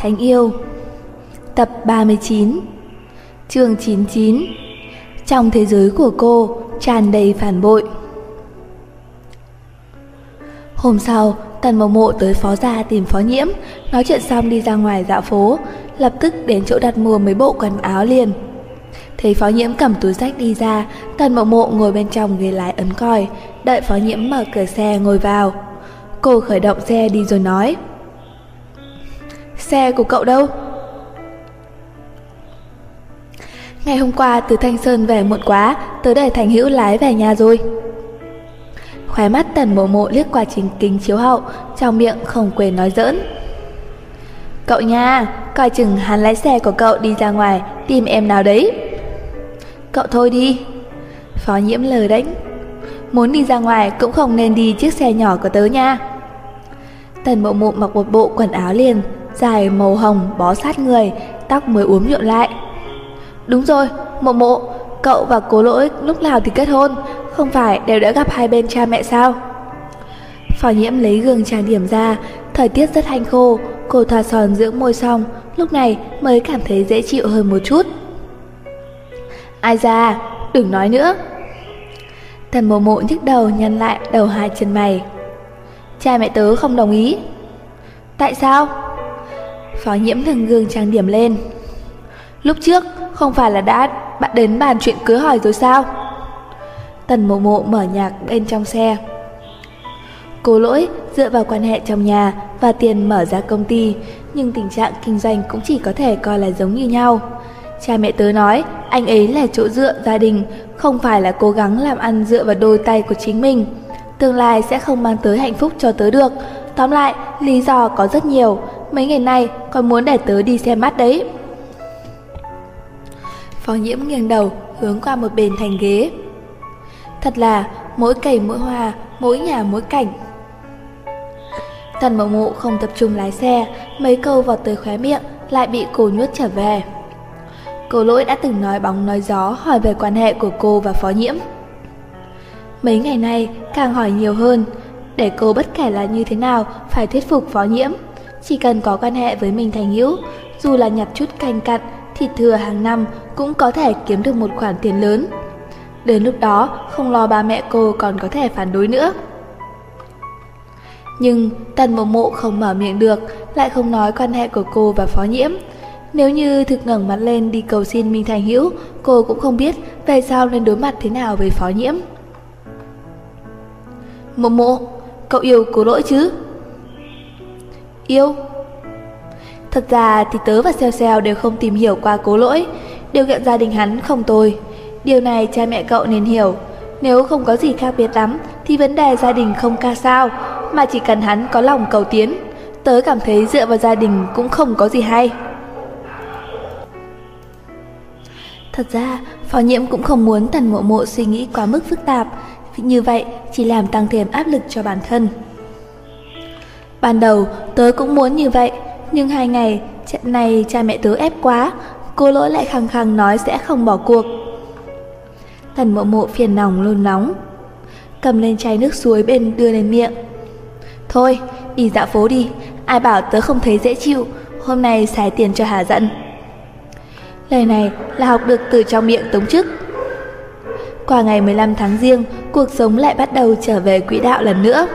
Thánh Yêu. Tập 39. Chương 99. Trong thế giới của cô tràn đầy phản bội. Hôm sau, Tần Mộ Mộ tới Phó gia tìm Phó Nhiễm, nói chuyện xong đi ra ngoài dạo phố, lập tức đến chỗ đặt mua mấy bộ quần áo liền. Thấy Phó Nhiễm cầm túi xách đi ra, Tần Mộ Mộ ngồi bên trong ghế lái ấn còi, đợi Phó Nhiễm mở cửa xe ngồi vào. Cô khởi động xe đi rồi nói: "Xe của cậu đâu?" "Ngày hôm qua từ Thanh Sơn về muộn quá, tớ để Thành Hữu lái về nhà rồi." Khóe mắt Tần Mộ Mộ liếc qua chính kính chiếu hậu, trong miệng không quên nói giỡn: "Cậu nha, coi chừng hắn lái xe của cậu đi ra ngoài tìm em nào đấy." "Cậu thôi đi." Phó Nhiễm lờ đễnh: "Muốn đi ra ngoài cũng không nên đi chiếc xe nhỏ của tớ nha." Tần Mộ Mộ mặc một bộ quần áo liền, dài màu hồng bó sát người, tóc mới uốn nhuộm lại. "Đúng rồi, Mộ Mộ, cậu và Cố Lỗi lúc nào thì kết hôn, không phải đều đã gặp hai bên cha mẹ sao?" Phó Nhiễm lấy gương trang điểm ra, thời tiết rất hanh khô, cô thoa son dưỡng môi xong, lúc này mới cảm thấy dễ chịu hơn một chút. "Ai da, đừng nói nữa." Tần Mộ Mộ nhức đầu nhăn lại đầu hai chân mày. "Cha mẹ tớ không đồng ý." "Tại sao?" Phó Nhiễm nâng gương trang điểm lên. "Lúc trước không phải là đã đến bàn chuyện cưới hỏi rồi sao?" Tần Mộ Mộ mở nhạc bên trong xe. Cố Lỗi dựa vào quan hệ trong nhà và tiền mở ra công ty, nhưng tình trạng kinh doanh cũng chỉ có thể coi là giống như nhau. Cha mẹ tớ nói anh ấy là chỗ dựa gia đình, không phải là cố gắng làm ăn dựa vào đôi tay của chính mình. Tương lai sẽ không mang tới hạnh phúc cho tớ được. Tóm lại, lý do có rất nhiều. Mấy ngày nay còn muốn để tớ đi xem mắt đấy." Phó Nhiễm nghiêng đầu hướng qua một bên thành ghế. Thật là mỗi cây mỗi hoa, mỗi nhà mỗi cảnh. Tần Mộ Mộ không tập trung lái xe, mấy câu vọt tới khóe miệng lại bị cô nuốt trở về. Cố Lỗi đã từng nói bóng nói gió hỏi về quan hệ của cô và Phó Nhiễm. Mấy ngày nay càng hỏi nhiều hơn, để cô bất kể là như thế nào phải thuyết phục Phó Nhiễm. Chỉ cần có quan hệ với Minh Thành Hữu, dù là nhặt chút canh cặn, thịt thừa hàng năm cũng có thể kiếm được một khoản tiền lớn. Đến lúc đó không lo ba mẹ cô còn có thể phản đối nữa. Nhưng Tần Mộ Mộ không mở miệng được, lại không nói quan hệ của cô và Phó Nhiễm. Nếu như thực ngẩng mặt lên đi cầu xin Minh Thành Hữu, cô cũng không biết về sau nên đối mặt thế nào với Phó Nhiễm. "Mộ Mộ, cậu yêu Cố Lỗi chứ?" "Yêu." "Thật ra thì tớ và Xeo Xeo đều không tìm hiểu qua Cố Lỗi, điều kiện gia đình hắn không tồi. Điều này cha mẹ cậu nên hiểu. Nếu không có gì khác biệt lắm thì vấn đề gia đình không ca sao, mà chỉ cần hắn có lòng cầu tiến. Tớ cảm thấy dựa vào gia đình cũng không có gì hay." Thật ra Phó Nhiễm cũng không muốn Tần Mộ Mộ suy nghĩ quá mức phức tạp, như vậy chỉ làm tăng thêm áp lực cho bản thân. "Ban đầu tớ cũng muốn như vậy, nhưng 2 ngày trận này cha mẹ tớ ép quá, Cô Lỗi lại khăng khăng nói sẽ không bỏ cuộc." Tần Mộ Mộ phiền lòng nôn nóng, cầm lên chai nước suối bên đưa lên miệng. "Thôi, đi dạo phố đi, ai bảo tớ không thấy dễ chịu, hôm nay xài tiền cho hả giận." Lời này là học được từ trong miệng Tống Chức. Qua ngày 15 tháng Giêng, cuộc sống lại bắt đầu trở về quỹ đạo lần nữa.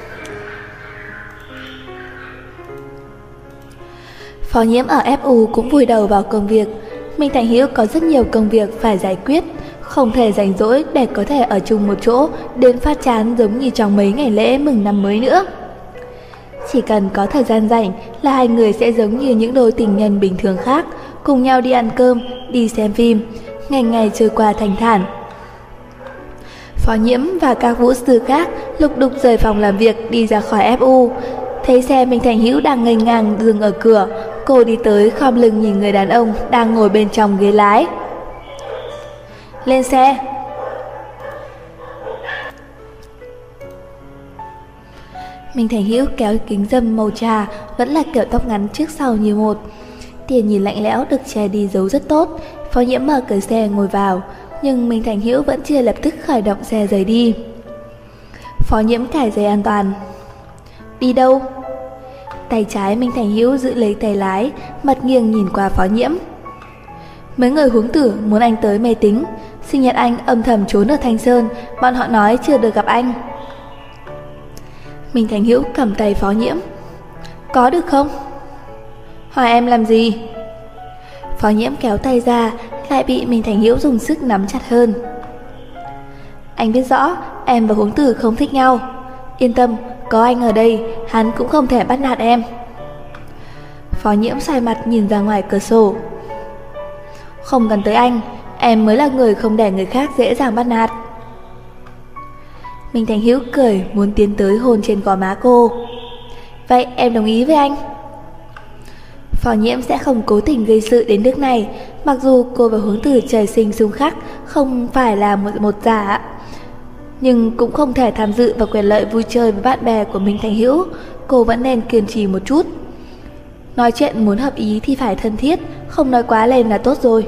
Phó Nhiễm ở FU cũng vùi đầu vào công việc. Minh Thành Hữu có rất nhiều công việc phải giải quyết, không thể rảnh rỗi để có thể ở chung một chỗ đến phát chán giống như trong mấy ngày lễ mừng năm mới nữa. Chỉ cần có thời gian rảnh là hai người sẽ giống như những đôi tình nhân bình thường khác, cùng nhau đi ăn cơm, đi xem phim, ngày ngày trôi qua thanh thản. Phó Nhiễm và các vũ sư khác lục đục rời phòng làm việc đi ra khỏi FU. Thấy xe Minh Thành Hữu đang ngây ngang dừng ở cửa, cô đi tới khom lưng nhìn người đàn ông đang ngồi bên trong ghế lái. "Lên xe." Minh Thành Hữu kéo kính râm màu trà, vẫn là kiểu tóc ngắn trước sau như một. Tiền nhìn lạnh lẽo được che đi dấu rất tốt. Phó Nhiễm mở cửa xe ngồi vào, nhưng Minh Thành Hữu vẫn chưa lập tức khởi động xe rời đi. Phó Nhiễm cài dây an toàn. "Đi đâu?" Tay trái Minh Thành Hữu giữ lấy tay lái, mặt nghiêng nhìn qua Phó Nhiễm. Mấy người Huống Tử muốn anh tới mê tín, sinh nhật anh âm thầm trốn ở Thanh Sơn, bọn họ nói chưa được gặp anh. Minh Thành Hữu cầm tay Phó Nhiễm. Có được không? Hỏi em làm gì? Phó Nhiễm kéo tay ra, lại bị Minh Thành Hữu dùng sức nắm chặt hơn. Anh biết rõ em và Huống Tử không thích nhau. Yên tâm, có anh ở đây, hắn cũng không thể bắt nạt em. Phó Nhiễm xoay mặt nhìn ra ngoài cửa sổ. Không cần tới anh, em mới là người không để người khác dễ dàng bắt nạt. Minh Thành Hữu cười muốn tiến tới hôn trên gò má cô. Vậy em đồng ý với anh. Phó Nhiễm sẽ không cố tình gây sự đến nước này, mặc dù cô và Huống Tử trời sinh xung khắc, không phải là một giả, nhưng cũng không thể tham dự vào quyền lợi vui chơi với bạn bè của Minh Thành Hữu. Cô vẫn nên kiên trì một chút. Nói chuyện muốn hợp ý thì phải thân thiết, không nói quá lên là tốt rồi.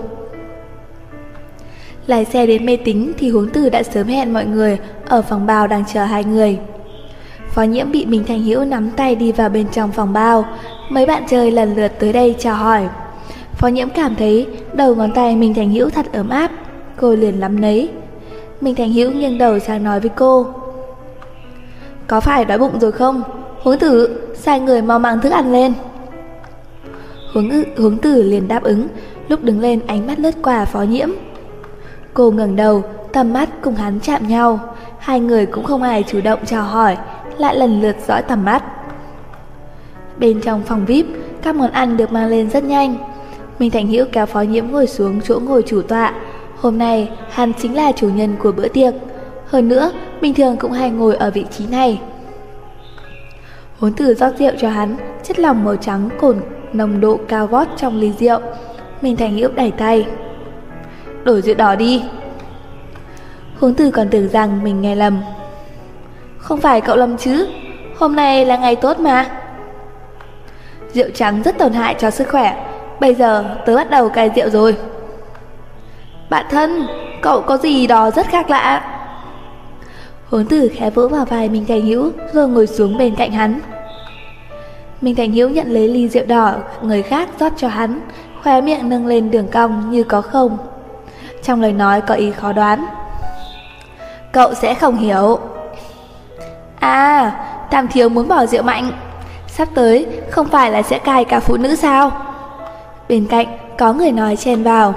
Lái xe đến mê tín thì Huống Tử đã sớm hẹn mọi người ở phòng bao đang chờ hai người. Phó Nhiễm bị Minh Thành Hữu nắm tay đi vào bên trong phòng bao. Mấy bạn chơi lần lượt tới đây chào hỏi. Phó Nhiễm cảm thấy đầu ngón tay Minh Thành Hữu thật ấm áp, cô liền nắm lấy. Minh Thành Hữu nghiêng đầu sang nói với cô. Có phải đói bụng rồi không? Huống Tử, sai người mau mang thức ăn lên. Huống Tử liền đáp ứng. Lúc đứng lên ánh mắt lướt qua Phó Nhiễm. Cô ngẩng đầu, tầm mắt cùng hắn chạm nhau. Hai người cũng không ai chủ động chào hỏi, lại lần lượt dõi tầm mắt. Bên trong phòng VIP, các món ăn được mang lên rất nhanh. Minh Thành Hữu kéo Phó Nhiễm ngồi xuống chỗ ngồi chủ tọa. Hôm nay hắn chính là chủ nhân của bữa tiệc. Hơn nữa, bình thường cũng hay ngồi ở vị trí này. Huống Tử rót rượu cho hắn, chất lỏng màu trắng cồn nồng độ cao vót trong ly rượu. Minh Thành Hữu đẩy tay. Đổi rượu đỏ đi. Huống Tử còn tưởng rằng mình nghe lầm. Không phải cậu lầm chứ, hôm nay là ngày tốt mà. Rượu trắng rất tổn hại cho sức khỏe. Bây giờ tớ bắt đầu cai rượu rồi. Bạn thân, cậu có gì đó rất khác lạ. Huống Tử khẽ vỗ vào vai Minh Thành Hữu rồi ngồi xuống bên cạnh hắn. Minh Thành Hữu nhận lấy ly rượu đỏ người khác rót cho hắn, khóe miệng nâng lên đường cong như có không. Trong lời nói có ý khó đoán. Cậu sẽ không hiểu. À, Tam Thiếu muốn bỏ rượu mạnh. Sắp tới không phải là sẽ cai cả phụ nữ sao? Bên cạnh có người nói chen vào.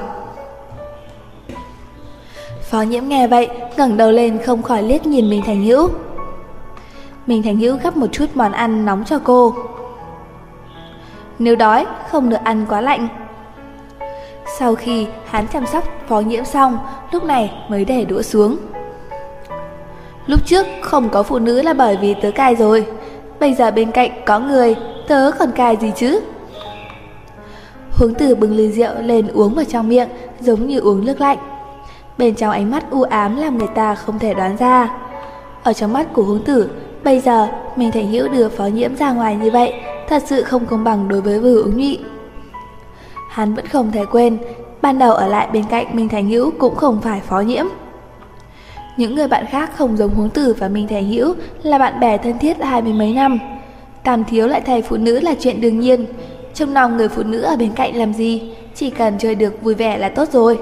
Phó Nhiễm nghe vậy ngẩng đầu lên không khỏi liếc nhìn Minh Thành Hữu. Minh Thành Hữu gắp một chút món ăn nóng cho cô. Nếu đói không được ăn quá lạnh. Sau khi hắn chăm sóc Phó Nhiễm xong, lúc này mới để đũa xuống. Lúc trước không có phụ nữ là bởi vì tớ cai rồi. Bây giờ bên cạnh có người, tớ còn cai gì chứ? Huống Tử bưng ly rượu lên uống vào trong miệng, giống như uống nước lạnh. Bên trong ánh mắt u ám làm người ta không thể đoán ra. Ở trong mắt của Huống Tử, bây giờ Minh Thành Hữu đưa Phó Nhiễm ra ngoài như vậy, thật sự không công bằng đối với Vưu Ứng Nhụy. Hắn vẫn không thể quên, ban đầu ở lại bên cạnh Minh Thành Hữu cũng không phải Phó Nhiễm. Những người bạn khác không giống Huống Tử và Minh Thành Hữu là bạn bè thân thiết 20 mấy năm. Tam Thiếu lại thay phụ nữ là chuyện đương nhiên. Trông nom người phụ nữ ở bên cạnh làm gì, chỉ cần chơi được vui vẻ là tốt rồi.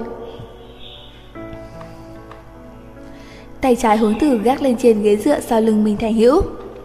Tay trái Huống Tử gác lên trên ghế dựa sau lưng Minh Thành Hữu.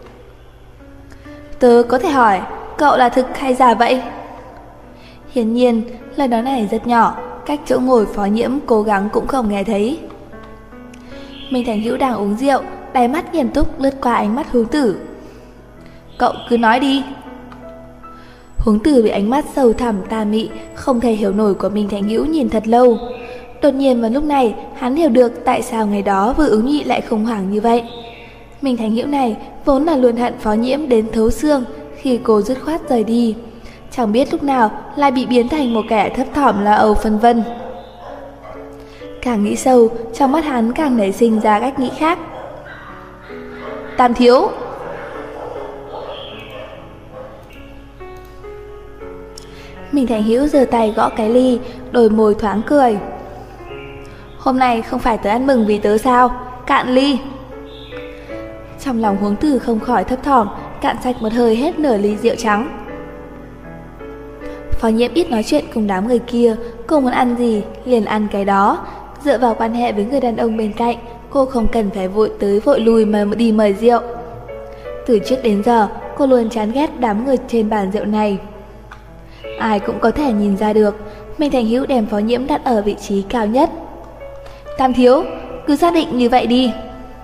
Tớ có thể hỏi, cậu là thực hay giả vậy? Hiển nhiên, lời nói này rất nhỏ, cách chỗ ngồi Phó Nhiễm cố gắng cũng không nghe thấy. Minh Thành Hữu đang uống rượu, đáy mắt nghiêm túc lướt qua ánh mắt Huống Tử. Cậu cứ nói đi. Huống Tử bị ánh mắt sâu thẳm tà mị, không thể hiểu nổi của Minh Thành Hữu nhìn thật lâu. Đột nhiên vào lúc này, hắn hiểu được tại sao ngày đó Vưu Ứng Nhụy lại khủng hoảng như vậy. Minh Thành Hữu này vốn là luôn hận Phó Nhiễm đến thấu xương khi cô dứt khoát rời đi. Chẳng biết lúc nào lại bị biến thành một kẻ thấp thỏm lo âu phân vân. Càng nghĩ sâu, trong mắt hắn càng nảy sinh ra cách nghĩ khác. Tam Thiếu. Minh Thành Hữu giơ tay gõ cái ly, đôi môi thoáng cười. Hôm nay không phải tớ ăn mừng vì tớ sao? Cạn ly. Trong lòng Huống Tử không khỏi thấp thỏm, cạn sạch một hơi hết nửa ly rượu trắng. Phó Nhiễm ít nói chuyện cùng đám người kia, cô muốn ăn gì liền ăn cái đó. Dựa vào quan hệ với người đàn ông bên cạnh, cô không cần phải vội tới vội lui mà đi mời rượu. Từ trước đến giờ, cô luôn chán ghét đám người trên bàn rượu này. Ai cũng có thể nhìn ra được, Minh Thành Hữu đem Phó Nhiễm đặt ở vị trí cao nhất. Tam thiếu, cứ xác định như vậy đi.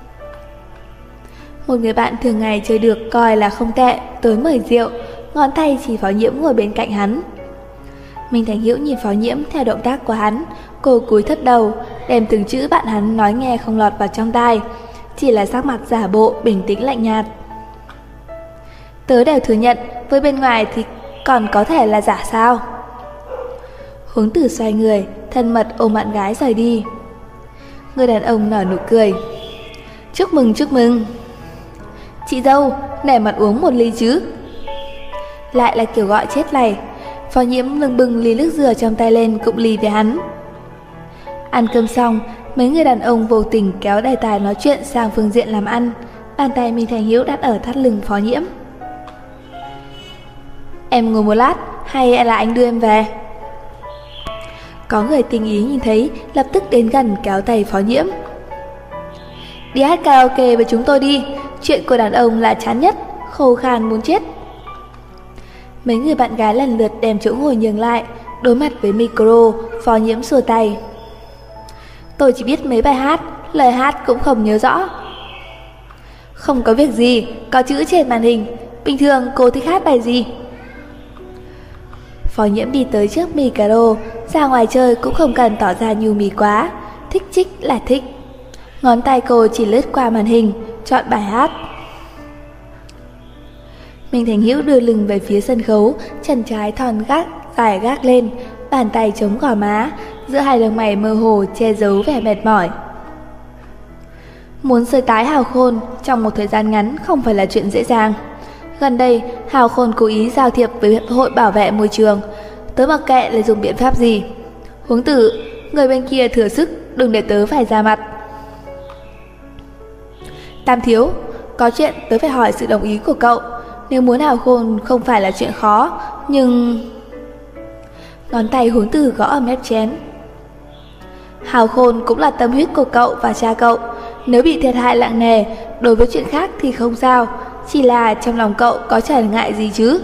Một người bạn thường ngày chơi được coi là không tệ, tới mời rượu, ngón tay chỉ Phó Nhiễm ngồi bên cạnh hắn. Minh Thành Hữu nhìn Phó Nhiễm theo động tác của hắn, cô cúi thấp đầu, đem từng chữ bạn hắn nói nghe không lọt vào trong tai, chỉ là sắc mặt giả bộ bình tĩnh lạnh nhạt. Tớ đều thừa nhận, với bên ngoài thì còn có thể là giả sao? Huống Tử xoay người, thân mật ôm bạn gái rời đi. Người đàn ông nở nụ cười. Chúc mừng, chúc mừng. Chị dâu, nể mặt uống một ly chứ. Lại là kiểu gọi chết này. Phó Nhiễm lưng bưng ly nước dừa trong tay lên cụng ly với hắn. Ăn cơm xong, mấy người đàn ông vô tình kéo đề tài nói chuyện sang phương diện làm ăn. Bàn tay Minh Thành Hữu đặt ở thắt lưng Phó Nhiễm. Em ngồi một lát, hay là anh đưa em về? Có người tình ý nhìn thấy, lập tức đến gần kéo tay Phó Nhiễm. Đi hát karaoke với chúng tôi đi, chuyện của đàn ông là chán nhất, khô khan muốn chết. Mấy người bạn gái lần lượt đem chỗ ngồi nhường lại, đối mặt với micro, Phó Nhiễm xua tay. Tôi chỉ biết mấy bài hát, lời hát cũng không nhớ rõ. Không có việc gì, có chữ trên màn hình. Bình thường cô thích hát bài gì? Phó Nhiễm đi tới trước micro, ra ngoài chơi cũng không cần tỏ ra nhu mì quá, thích trích là thích. Ngón tay cô chỉ lướt qua màn hình, chọn bài hát. Minh Thành Hữu đưa lưng về phía sân khấu, chân trái thon dài gác lên, bàn tay chống gò má, giữa hai lông mày mơ hồ che giấu vẻ mệt mỏi. Muốn sơi tái Hào Khôn trong một thời gian ngắn không phải là chuyện dễ dàng. Gần đây, Hào Khôn cố ý giao thiệp với Hội Bảo vệ Môi trường. Tớ mặc kệ là dùng biện pháp gì. Huống Tử, người bên kia thừa sức, đừng để tớ phải ra mặt. Tam thiếu, có chuyện tớ phải hỏi sự đồng ý của cậu. Nếu muốn Hào Khôn không phải là chuyện khó, nhưng... Ngón tay Huống Tử gõ ở mép chén. Hào Khôn cũng là tâm huyết của cậu và cha cậu. Nếu bị thiệt hại nặng nề, đối với chuyện khác thì không sao, chỉ là trong lòng cậu có trở ngại gì chứ?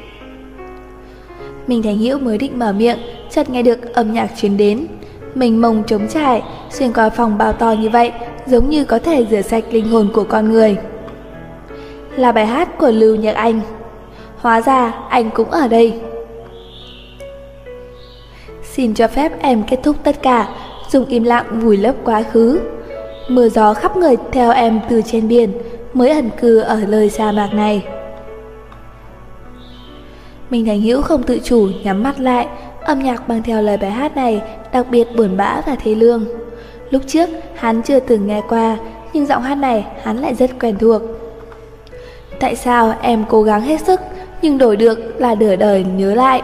Minh Thành Hữu mới định mở miệng, chợt nghe được âm nhạc truyền đến. Mình mông trống trải, xuyên qua phòng bao to như vậy, giống như có thể rửa sạch linh hồn của con người. Là bài hát của Lưu Nhật Anh. Hóa ra anh cũng ở đây. Xin cho phép em kết thúc tất cả, dùng im lặng vùi lấp quá khứ. Mưa gió khắp người theo em từ trên biển, mới ẩn cư ở nơi sa mạc này. Minh Thành Hữu không tự chủ nhắm mắt lại, âm nhạc mang theo lời bài hát này đặc biệt buồn bã và thê lương. Lúc trước hắn chưa từng nghe qua, nhưng giọng hát này hắn lại rất quen thuộc. Tại sao em cố gắng hết sức, nhưng đổi được là nửa đời nhớ lại.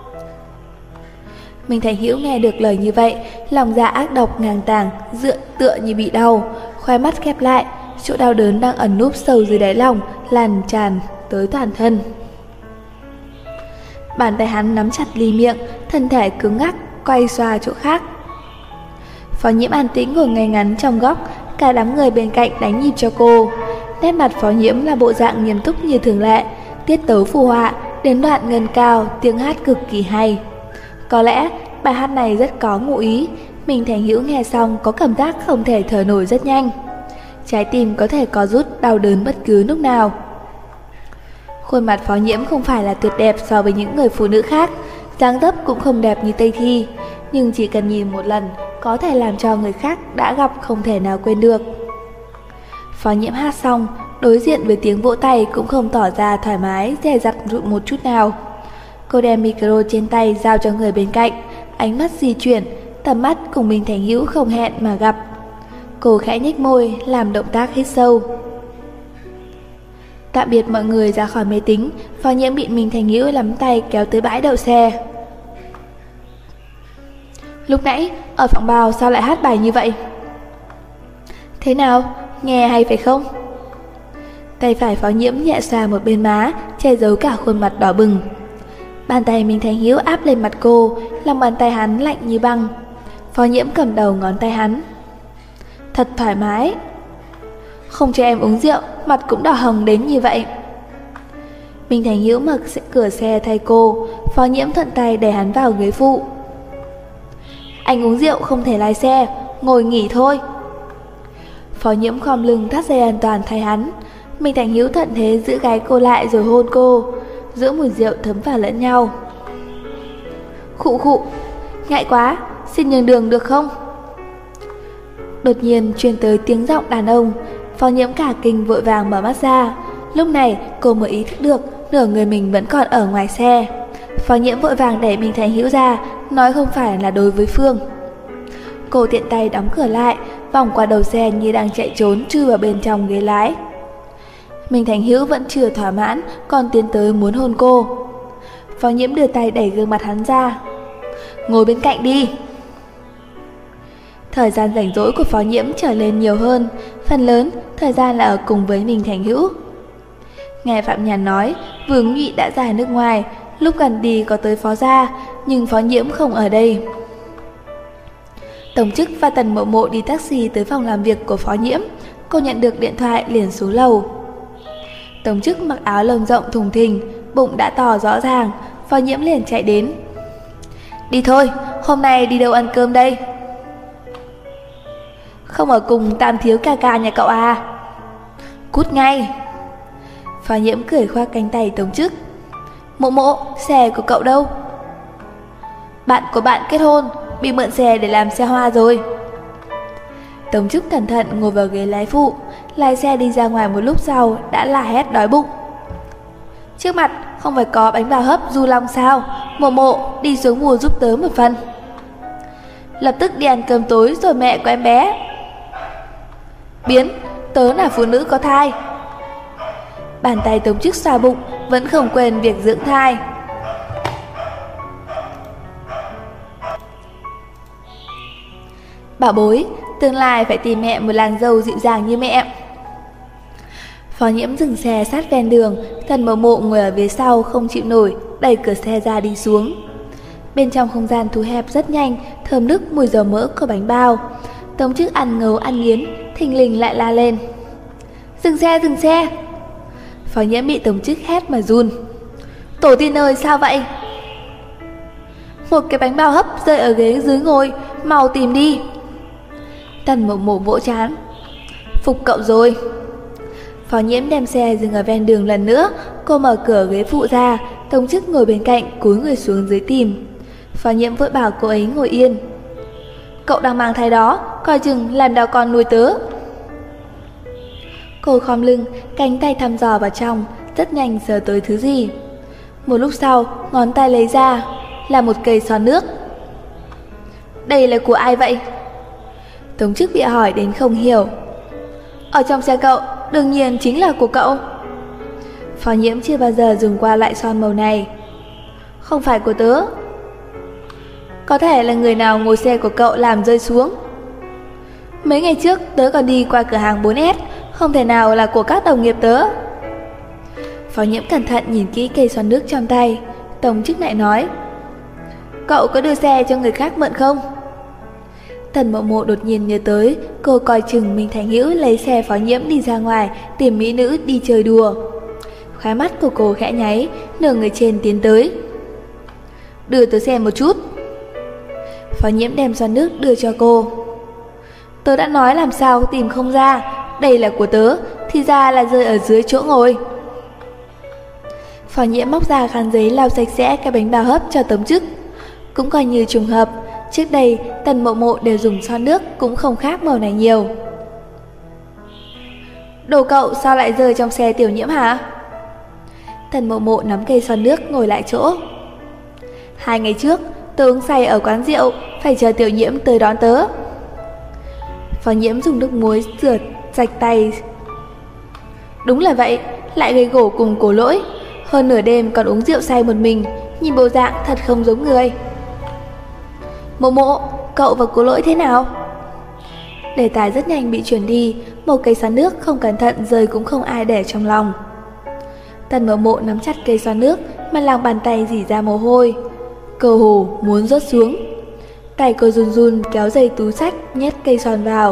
Minh Thành Hữu nghe được lời như vậy, lòng dạ ác độc ngang tàng, tựa như bị đau, khóe mắt khép lại, chỗ đau đớn đang ẩn núp sâu dưới đáy lòng lan tràn tới toàn thân. Bàn tay hắn nắm chặt ly miệng, thân thể cứng ngắc, quay xoa chỗ khác. Phó Nhiễm an tĩnh ngồi ngay ngắn trong góc, cả đám người bên cạnh đánh nhịp cho cô. Nét mặt Phó Nhiễm là bộ dạng nghiêm túc như thường lệ, tiết tấu phù họa, đến đoạn ngân cao, tiếng hát cực kỳ hay. Có lẽ bài hát này rất có ngụ ý. Minh Thành Hữu nghe xong có cảm giác không thể thở nổi rất nhanh. Trái tim có thể có rút đau đớn bất cứ lúc nào. Khuôn mặt Phó Nhiễm không phải là tuyệt đẹp so với những người phụ nữ khác, dáng dấp cũng không đẹp như Tây Thi, nhưng chỉ cần nhìn một lần có thể làm cho người khác đã gặp không thể nào quên được. Phó Nhiễm hát xong, đối diện với tiếng vỗ tay cũng không tỏ ra thoải mái, dè dặt một chút nào. Cô đem micro trên tay giao cho người bên cạnh, ánh mắt di chuyển, tầm mắt cùng Minh Thành Hữu không hẹn mà gặp. Cô khẽ nhếch môi, làm động tác hít sâu. Tạm biệt mọi người ra khỏi máy tính, Phó Nhiễm bị Minh Thành Hữu nắm tay kéo tới bãi đậu xe. Lúc nãy, ở phòng bao sao lại hát bài như vậy? Thế nào, nghe hay phải không? Tay phải Phó Nhiễm nhẹ xoa một bên má, che giấu cả khuôn mặt đỏ bừng. Bàn tay Minh Thành Hữu áp lên mặt cô, lòng bàn tay hắn lạnh như băng. Phó Nhiễm cầm đầu ngón tay hắn. Thật thoải mái. Không cho em uống rượu, mặt cũng đỏ hồng đến như vậy. Minh Thành Hữu mở cửa xe thay cô, Phó Nhiễm thuận tay đẩy hắn vào ghế phụ. Anh uống rượu không thể lái xe, ngồi nghỉ thôi. Phó Nhiễm khom lưng thắt dây an toàn thay hắn. Minh Thành Hữu thuận thế giữ gáy cô lại rồi hôn cô, giữa mùi rượu thấm vào lẫn nhau. Khụ khụ, ngại quá, xin nhường đường được không? Đột nhiên truyền tới tiếng giọng đàn ông. Phó Nhiễm cả kinh vội vàng mở mắt ra. Lúc này cô mới ý thức được nửa người mình vẫn còn ở ngoài xe. Phó Nhiễm vội vàng đẩy Minh Thành Hữu ra, nói không phải là đối với Phương. Cô tiện tay đóng cửa lại, vòng qua đầu xe như đang chạy trốn chui vào bên trong ghế lái. Minh Thành Hữu vẫn chưa thỏa mãn, còn tiến tới muốn hôn cô. Phó Nhiễm đưa tay đẩy gương mặt hắn ra. Ngồi bên cạnh đi. Thời gian rảnh rỗi của Phó Nhiễm trở lên nhiều hơn, phần lớn thời gian là ở cùng với Minh Thành Hữu. Nghe Phạm Nhàn nói, Vương Nhụy đã ra nước ngoài, lúc gần đi có tới Phó gia, nhưng Phó Nhiễm không ở đây. Tổng chức và Tần Mộ Mộ đi taxi tới phòng làm việc của Phó Nhiễm. Cô nhận được điện thoại liền xuống lầu. Tổng chức mặc áo lông rộng thùng thình, bụng đã to rõ ràng. Phó Nhiễm liền chạy đến. Đi thôi, hôm nay đi đâu ăn cơm đây? Không ở cùng Tam thiếu ca ca nhà cậu à? Cút ngay. Phó Nhiễm cười khoa cánh tay tổng chức. Mộ Mộ, xe của cậu đâu? Bạn của bạn kết hôn, bị mượn xe để làm xe hoa rồi. Tổng chức cẩn thận ngồi vào ghế lái phụ, lái xe đi ra ngoài một lúc sau đã la hét đói bụng. Trước mặt không phải có bánh bào hấp du long sao? Mộ Mộ, đi xuống mua giúp tớ một phần. Lập tức đi ăn cơm tối rồi mẹ của em bé. Biến, tớ là phụ nữ có thai. Bàn tay tổng chức xoa bụng, vẫn không quên việc dưỡng thai. Bảo bối, tương lai phải tìm mẹ một làng dâu dịu dàng như mẹ. Phó Nhiễm dừng xe sát ven đường, Tần Mộ Mộ ngồi ở phía sau không chịu nổi, đẩy cửa xe ra đi xuống. Bên trong không gian thu hẹp rất nhanh, thơm nức mùi dầu mỡ của bánh bao. Tổng chức ăn ngấu ăn nghiến, thình lình lại la lên. Dừng xe, dừng xe. Phó Nhiễm bị tổng chức hét mà run. Tổ tiên ơi, sao vậy? Một cái bánh bao hấp rơi ở ghế dưới ngồi, mau tìm đi. Tần Mộ Mộ vỗ trán. Phục cậu rồi. Phó Nhiễm đem xe dừng ở ven đường lần nữa. Cô mở cửa ghế phụ ra, tổng chức ngồi bên cạnh cúi người xuống dưới tìm. Phó Nhiễm vội bảo cô ấy ngồi yên. Cậu đang mang thai đó, coi chừng làm đau con nuôi tớ. Cô khom lưng, cánh tay thăm dò vào trong, rất nhanh sờ tới thứ gì. Một lúc sau, ngón tay lấy ra là một cây son nước. Đây là của ai vậy? Tổng chức bị hỏi đến không hiểu. Ở trong xe cậu, đương nhiên chính là của cậu. Phó Nhiễm chưa bao giờ dùng qua loại son màu này. Không phải của tớ. Có thể là người nào ngồi xe của cậu làm rơi xuống. Mấy ngày trước tớ còn đi qua cửa hàng 4S, không thể nào là của các đồng nghiệp tớ. Phó Nhiễm cẩn thận nhìn kỹ cây son nước trong tay. Tổng chức lại nói. Cậu có đưa xe cho người khác mượn không? Tần Mộ Mộ đột nhiên nhớ tới, cô coi chừng Minh Thành Hữu lấy xe Phó Nhiễm đi ra ngoài tìm mỹ nữ đi chơi đùa. Khóe mắt của cô khẽ nháy, nửa người trên tiến tới. Đưa tớ xem một chút. Phó Nhiễm đem son nước đưa cho cô. Tớ đã nói làm sao tìm không ra, đây là của tớ, thì ra là rơi ở dưới chỗ ngồi. Phó Nhiễm móc ra khăn giấy lau sạch sẽ cái bánh bao hấp cho tổng chức. Cũng coi như trùng hợp, trước đây Tần Mộ Mộ đều dùng son nước cũng không khác màu này nhiều. Đồ cậu sao lại rơi trong xe Tiểu Nhiễm hả? Tần Mộ Mộ nắm cây son nước ngồi lại chỗ. 2 ngày trước tớ uống say ở quán rượu, phải chờ Tiểu Nhiễm tới đón tớ. Phó Nhiễm dùng nước muối rửa sạch tay. Đúng là vậy, lại gây gổ cùng Cổ Lỗi. Hơn nửa đêm còn uống rượu say một mình, nhìn bộ dạng thật không giống người. Mộ Mộ, cậu và Cổ Lỗi thế nào? Đề tài rất nhanh bị chuyển đi. một cây xoa nước không cẩn thận rơi cũng không ai để trong lòng. Tần Mộ Mộ nắm chặt cây xoa nước mà lòng bàn tay rỉ ra mồ hôi, cơ hồ muốn rớt xuống. Tay cô run run kéo dây túi xách nhét cây xoàn vào.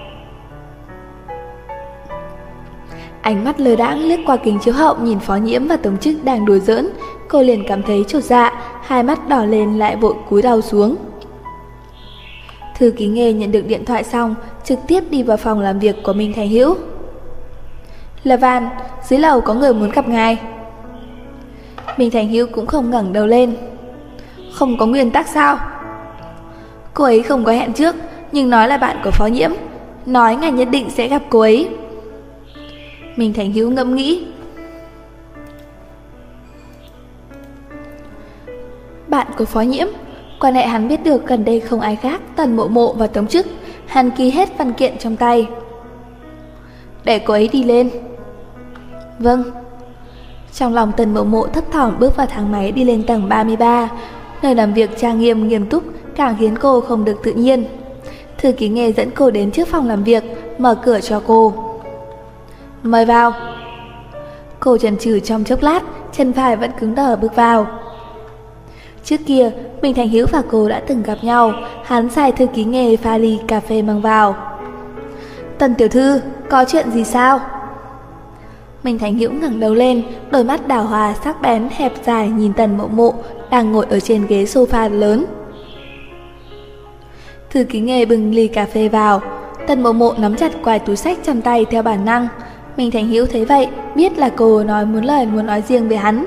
Ánh mắt lơ đãng liếc qua kính chiếu hậu nhìn Phó Nhiễm và Tống Chức đang đùa giỡn, cô liền cảm thấy chột dạ, hai mắt đỏ lên lại vội cúi đầu xuống. Thư ký Nghê nhận được điện thoại xong, trực tiếp đi vào phòng làm việc của Minh Thành Hữu. Là Van, dưới lầu có người muốn gặp ngài. Minh Thành Hữu cũng không ngẩng đầu lên. Không có nguyên tắc sao? Cô ấy không có hẹn trước, nhưng nói là bạn của Phó Nhiễm, nói ngài nhất định sẽ gặp cô ấy. Minh Thành Hữu ngẫm nghĩ. Bạn của Phó Nhiễm, quan hệ hắn biết được gần đây không ai khác Tần Mộ Mộ và Tống Chức. Hắn ký hết văn kiện trong tay. Để cô ấy đi lên. Vâng. Trong lòng Tần Mộ Mộ thấp thỏm bước vào thang máy đi lên tầng 33. Nơi làm việc trang nghiêm nghiêm túc càng khiến cô không được tự nhiên. Thư ký Nghê dẫn cô đến trước phòng làm việc, mở cửa cho cô. Mời vào. Cô chần chừ trong chốc lát, chân phải vẫn cứng đờ bước vào. Trước kia, Minh Thành Hữu và cô đã từng gặp nhau, hắn sai thư ký Nghê pha ly cà phê mang vào. Tần tiểu thư, có chuyện gì sao? Minh Thành Hữu ngẩng đầu lên, đôi mắt đào hoa sắc bén hẹp dài nhìn Tần Mộ Mộ đang ngồi ở trên ghế sofa lớn. Thư ký Nghê bưng ly cà phê vào, Tần Mộ Mộ nắm chặt quai túi xách trong tay theo bản năng. Minh Thành Hữu thấy vậy, biết là cô muốn nói riêng với hắn.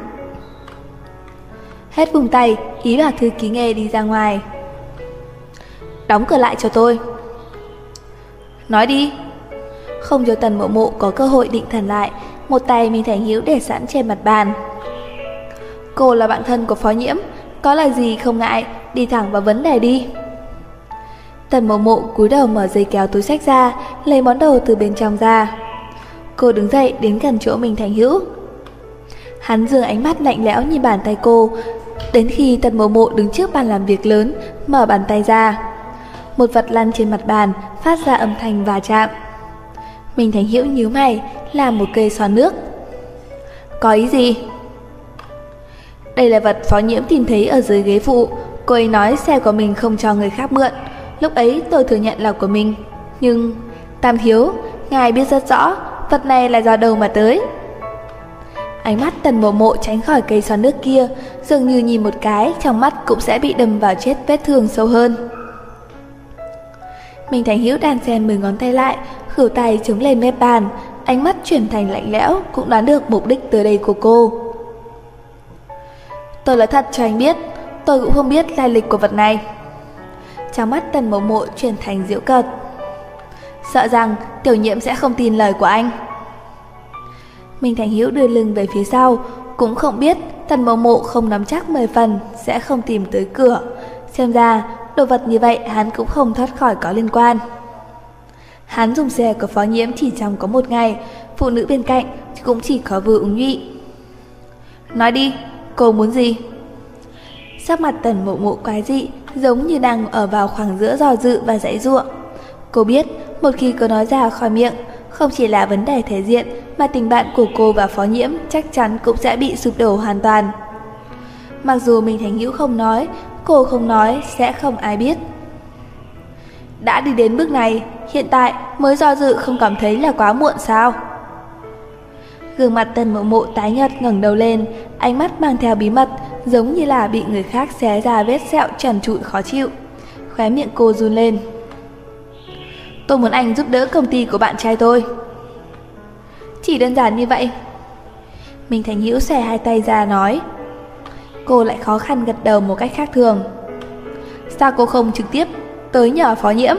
Hết vùng tay, ý bảo thư ký Nghê đi ra ngoài. Đóng cửa lại cho tôi. Nói đi. Không cho Tần Mộ Mộ có cơ hội định thần lại, một tay Minh Thành Hữu để sẵn trên mặt bàn. Cô là bạn thân của Phó Nhiễm, có lời gì không ngại, đi thẳng vào vấn đề đi. Tần Mộ Mộ cúi đầu mở dây kéo túi xách ra, lấy món đồ từ bên trong ra. Cô đứng dậy đến gần chỗ Minh Thành Hữu. Hắn dường ánh mắt lạnh lẽo nhìn bàn tay cô, đến khi Tần Mộ Mộ đứng trước bàn làm việc lớn, mở bàn tay ra. Một vật lăn trên mặt bàn, phát ra âm thanh va chạm. Minh Thành Hữu nhíu mày, làm một cây xoa nước. Có ý gì? Đây là vật Phó Nhiễm tìm thấy ở dưới ghế phụ. Cô ấy nói xe của mình không cho người khác mượn. Lúc ấy tôi thừa nhận là của mình. Nhưng, Tam thiếu, ngài biết rất rõ vật này là do đâu mà tới. Ánh mắt Tần Mộ Mộ tránh khỏi cây xoa nước kia, dường như nhìn một cái, trong mắt cũng sẽ bị đâm vào chết vết thương sâu hơn. Minh Thành Hữu đan xen 10 ngón tay lại, khửu tay chống lên mép bàn, ánh mắt chuyển thành lạnh lẽo, cũng đoán được mục đích từ đây của cô. Tôi nói thật cho anh biết, tôi cũng không biết lai lịch của vật này. Trong mắt Tần Mộ Mộ chuyển thành giễu cợt. Sợ rằng Tiểu Nhiễm sẽ không tin lời của anh. Minh Thành Hữu đưa lưng về phía sau, cũng không biết Tần Mộ Mộ không nắm chắc 10 phần sẽ không tìm tới cửa. Xem ra đồ vật như vậy hắn cũng không thoát khỏi có liên quan. Hắn dùng xe của Phó Nhiễm chỉ trong có 1 ngày, phụ nữ bên cạnh cũng chỉ có Vư Úng Nhụy. Nói đi, cô muốn gì? Sắc mặt Tần Mộ Mộ quái dị, giống như đang ở vào khoảng giữa dò dự và giãy giụa. Cô biết một khi cô nói ra khỏi miệng, không chỉ là vấn đề thể diện mà tình bạn của cô và Phó Nhiễm chắc chắn cũng sẽ bị sụp đổ hoàn toàn. Mặc dù Minh Thành Hữu không nói, cô không nói sẽ không ai biết. Đã đi đến bước này, hiện tại mới do dự không cảm thấy là quá muộn sao? Gương mặt Tần Mộ Mộ tái nhợt ngẩng đầu lên, ánh mắt mang theo bí mật, giống như là bị người khác xé ra vết sẹo trần trụi khó chịu. Khóe miệng cô run lên. Tôi muốn anh giúp đỡ công ty của bạn trai tôi. Chỉ đơn giản như vậy. Minh Thành Hữu xòe hai tay ra nói. Cô lại khó khăn gật đầu một cách khác thường. Sao cô không trực tiếp tới nhờ Phó Nhiễm?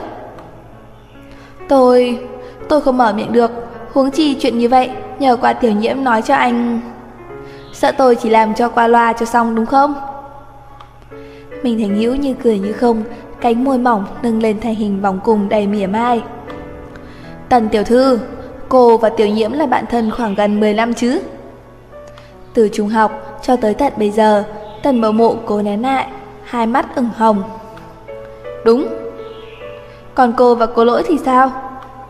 Tôi không mở miệng được, huống chi chuyện như vậy nhờ qua Tiểu Nhiễm nói cho anh. Sợ tôi chỉ làm cho qua loa cho xong đúng không? Minh Thành Hữu như cười như không, cánh môi mỏng nâng lên thành hình vòng cung đầy mỉa mai. Tần tiểu thư, cô và Tiểu Nhiễm là bạn thân khoảng gần 10 năm chứ? Từ trung học cho tới tận bây giờ, Tần Mộ Mộ cố nén lại, hai mắt ửng hồng. Đúng. Còn cô và cô Lỗi thì sao?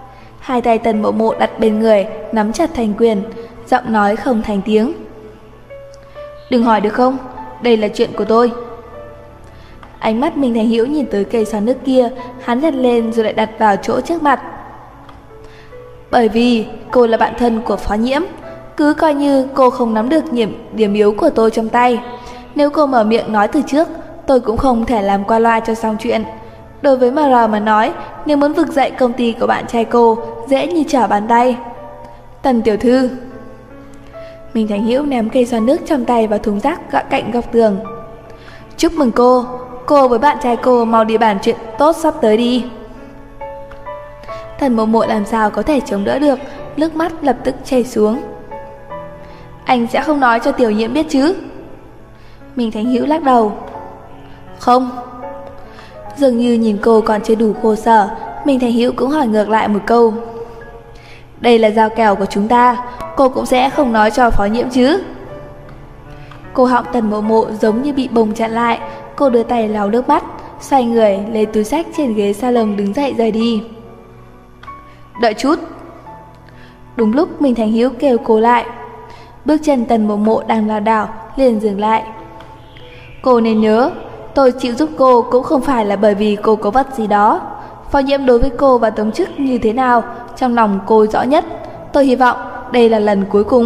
Hai tay Tần Mộ Mộ đặt bên người, nắm chặt thành quyền, giọng nói không thành tiếng. Đừng hỏi được không, đây là chuyện của tôi. Ánh mắt Minh Thành Hữu nhìn tới cây xoắn nước kia, hắn nhặt lên rồi lại đặt vào chỗ trước mặt. Bởi vì cô là bạn thân của Phó Nhiễm, cứ coi như cô không nắm được điểm yếu của tôi trong tay. Nếu cô mở miệng nói từ trước, tôi cũng không thể làm qua loa cho xong chuyện. Đối với MR mà nói, nếu muốn vực dậy công ty của bạn trai cô, dễ như trở bàn tay. Tần tiểu thư. Minh Thành Hữu ném cây xoắn nước trong tay vào thùng rác cạnh góc tường. Chúc mừng cô với bạn trai cô mau đi bàn chuyện tốt sắp tới đi. Tần Mộ Mộ làm sao có thể chống đỡ được, nước mắt lập tức chảy xuống. Anh sẽ không nói cho Tiểu Nhiễm biết chứ? Minh Thành Hữu lắc đầu. Không. Dường như nhìn cô còn chưa đủ khổ sở, Minh Thành Hữu cũng hỏi ngược lại một câu. Đây là giao kèo của chúng ta, cô cũng sẽ không nói cho Phó Nhiễm chứ? Cô họng Tần Mộ Mộ giống như bị bồng chặn lại, cô đưa tay lau nước mắt, xoay người lấy túi xách trên ghế salon đứng dậy rời đi. Đợi chút. Đúng lúc Minh Thành Hữu kêu cô lại. Bước chân Tần Mộ Mộ đang lảo đảo liền dừng lại. Cô nên nhớ, tôi chịu giúp cô cũng không phải là bởi vì cô có vật gì đó. Phó Nhiễm đối với cô và Tống Chức như thế nào, trong lòng cô rõ nhất. Tôi hy vọng đây là lần cuối cùng.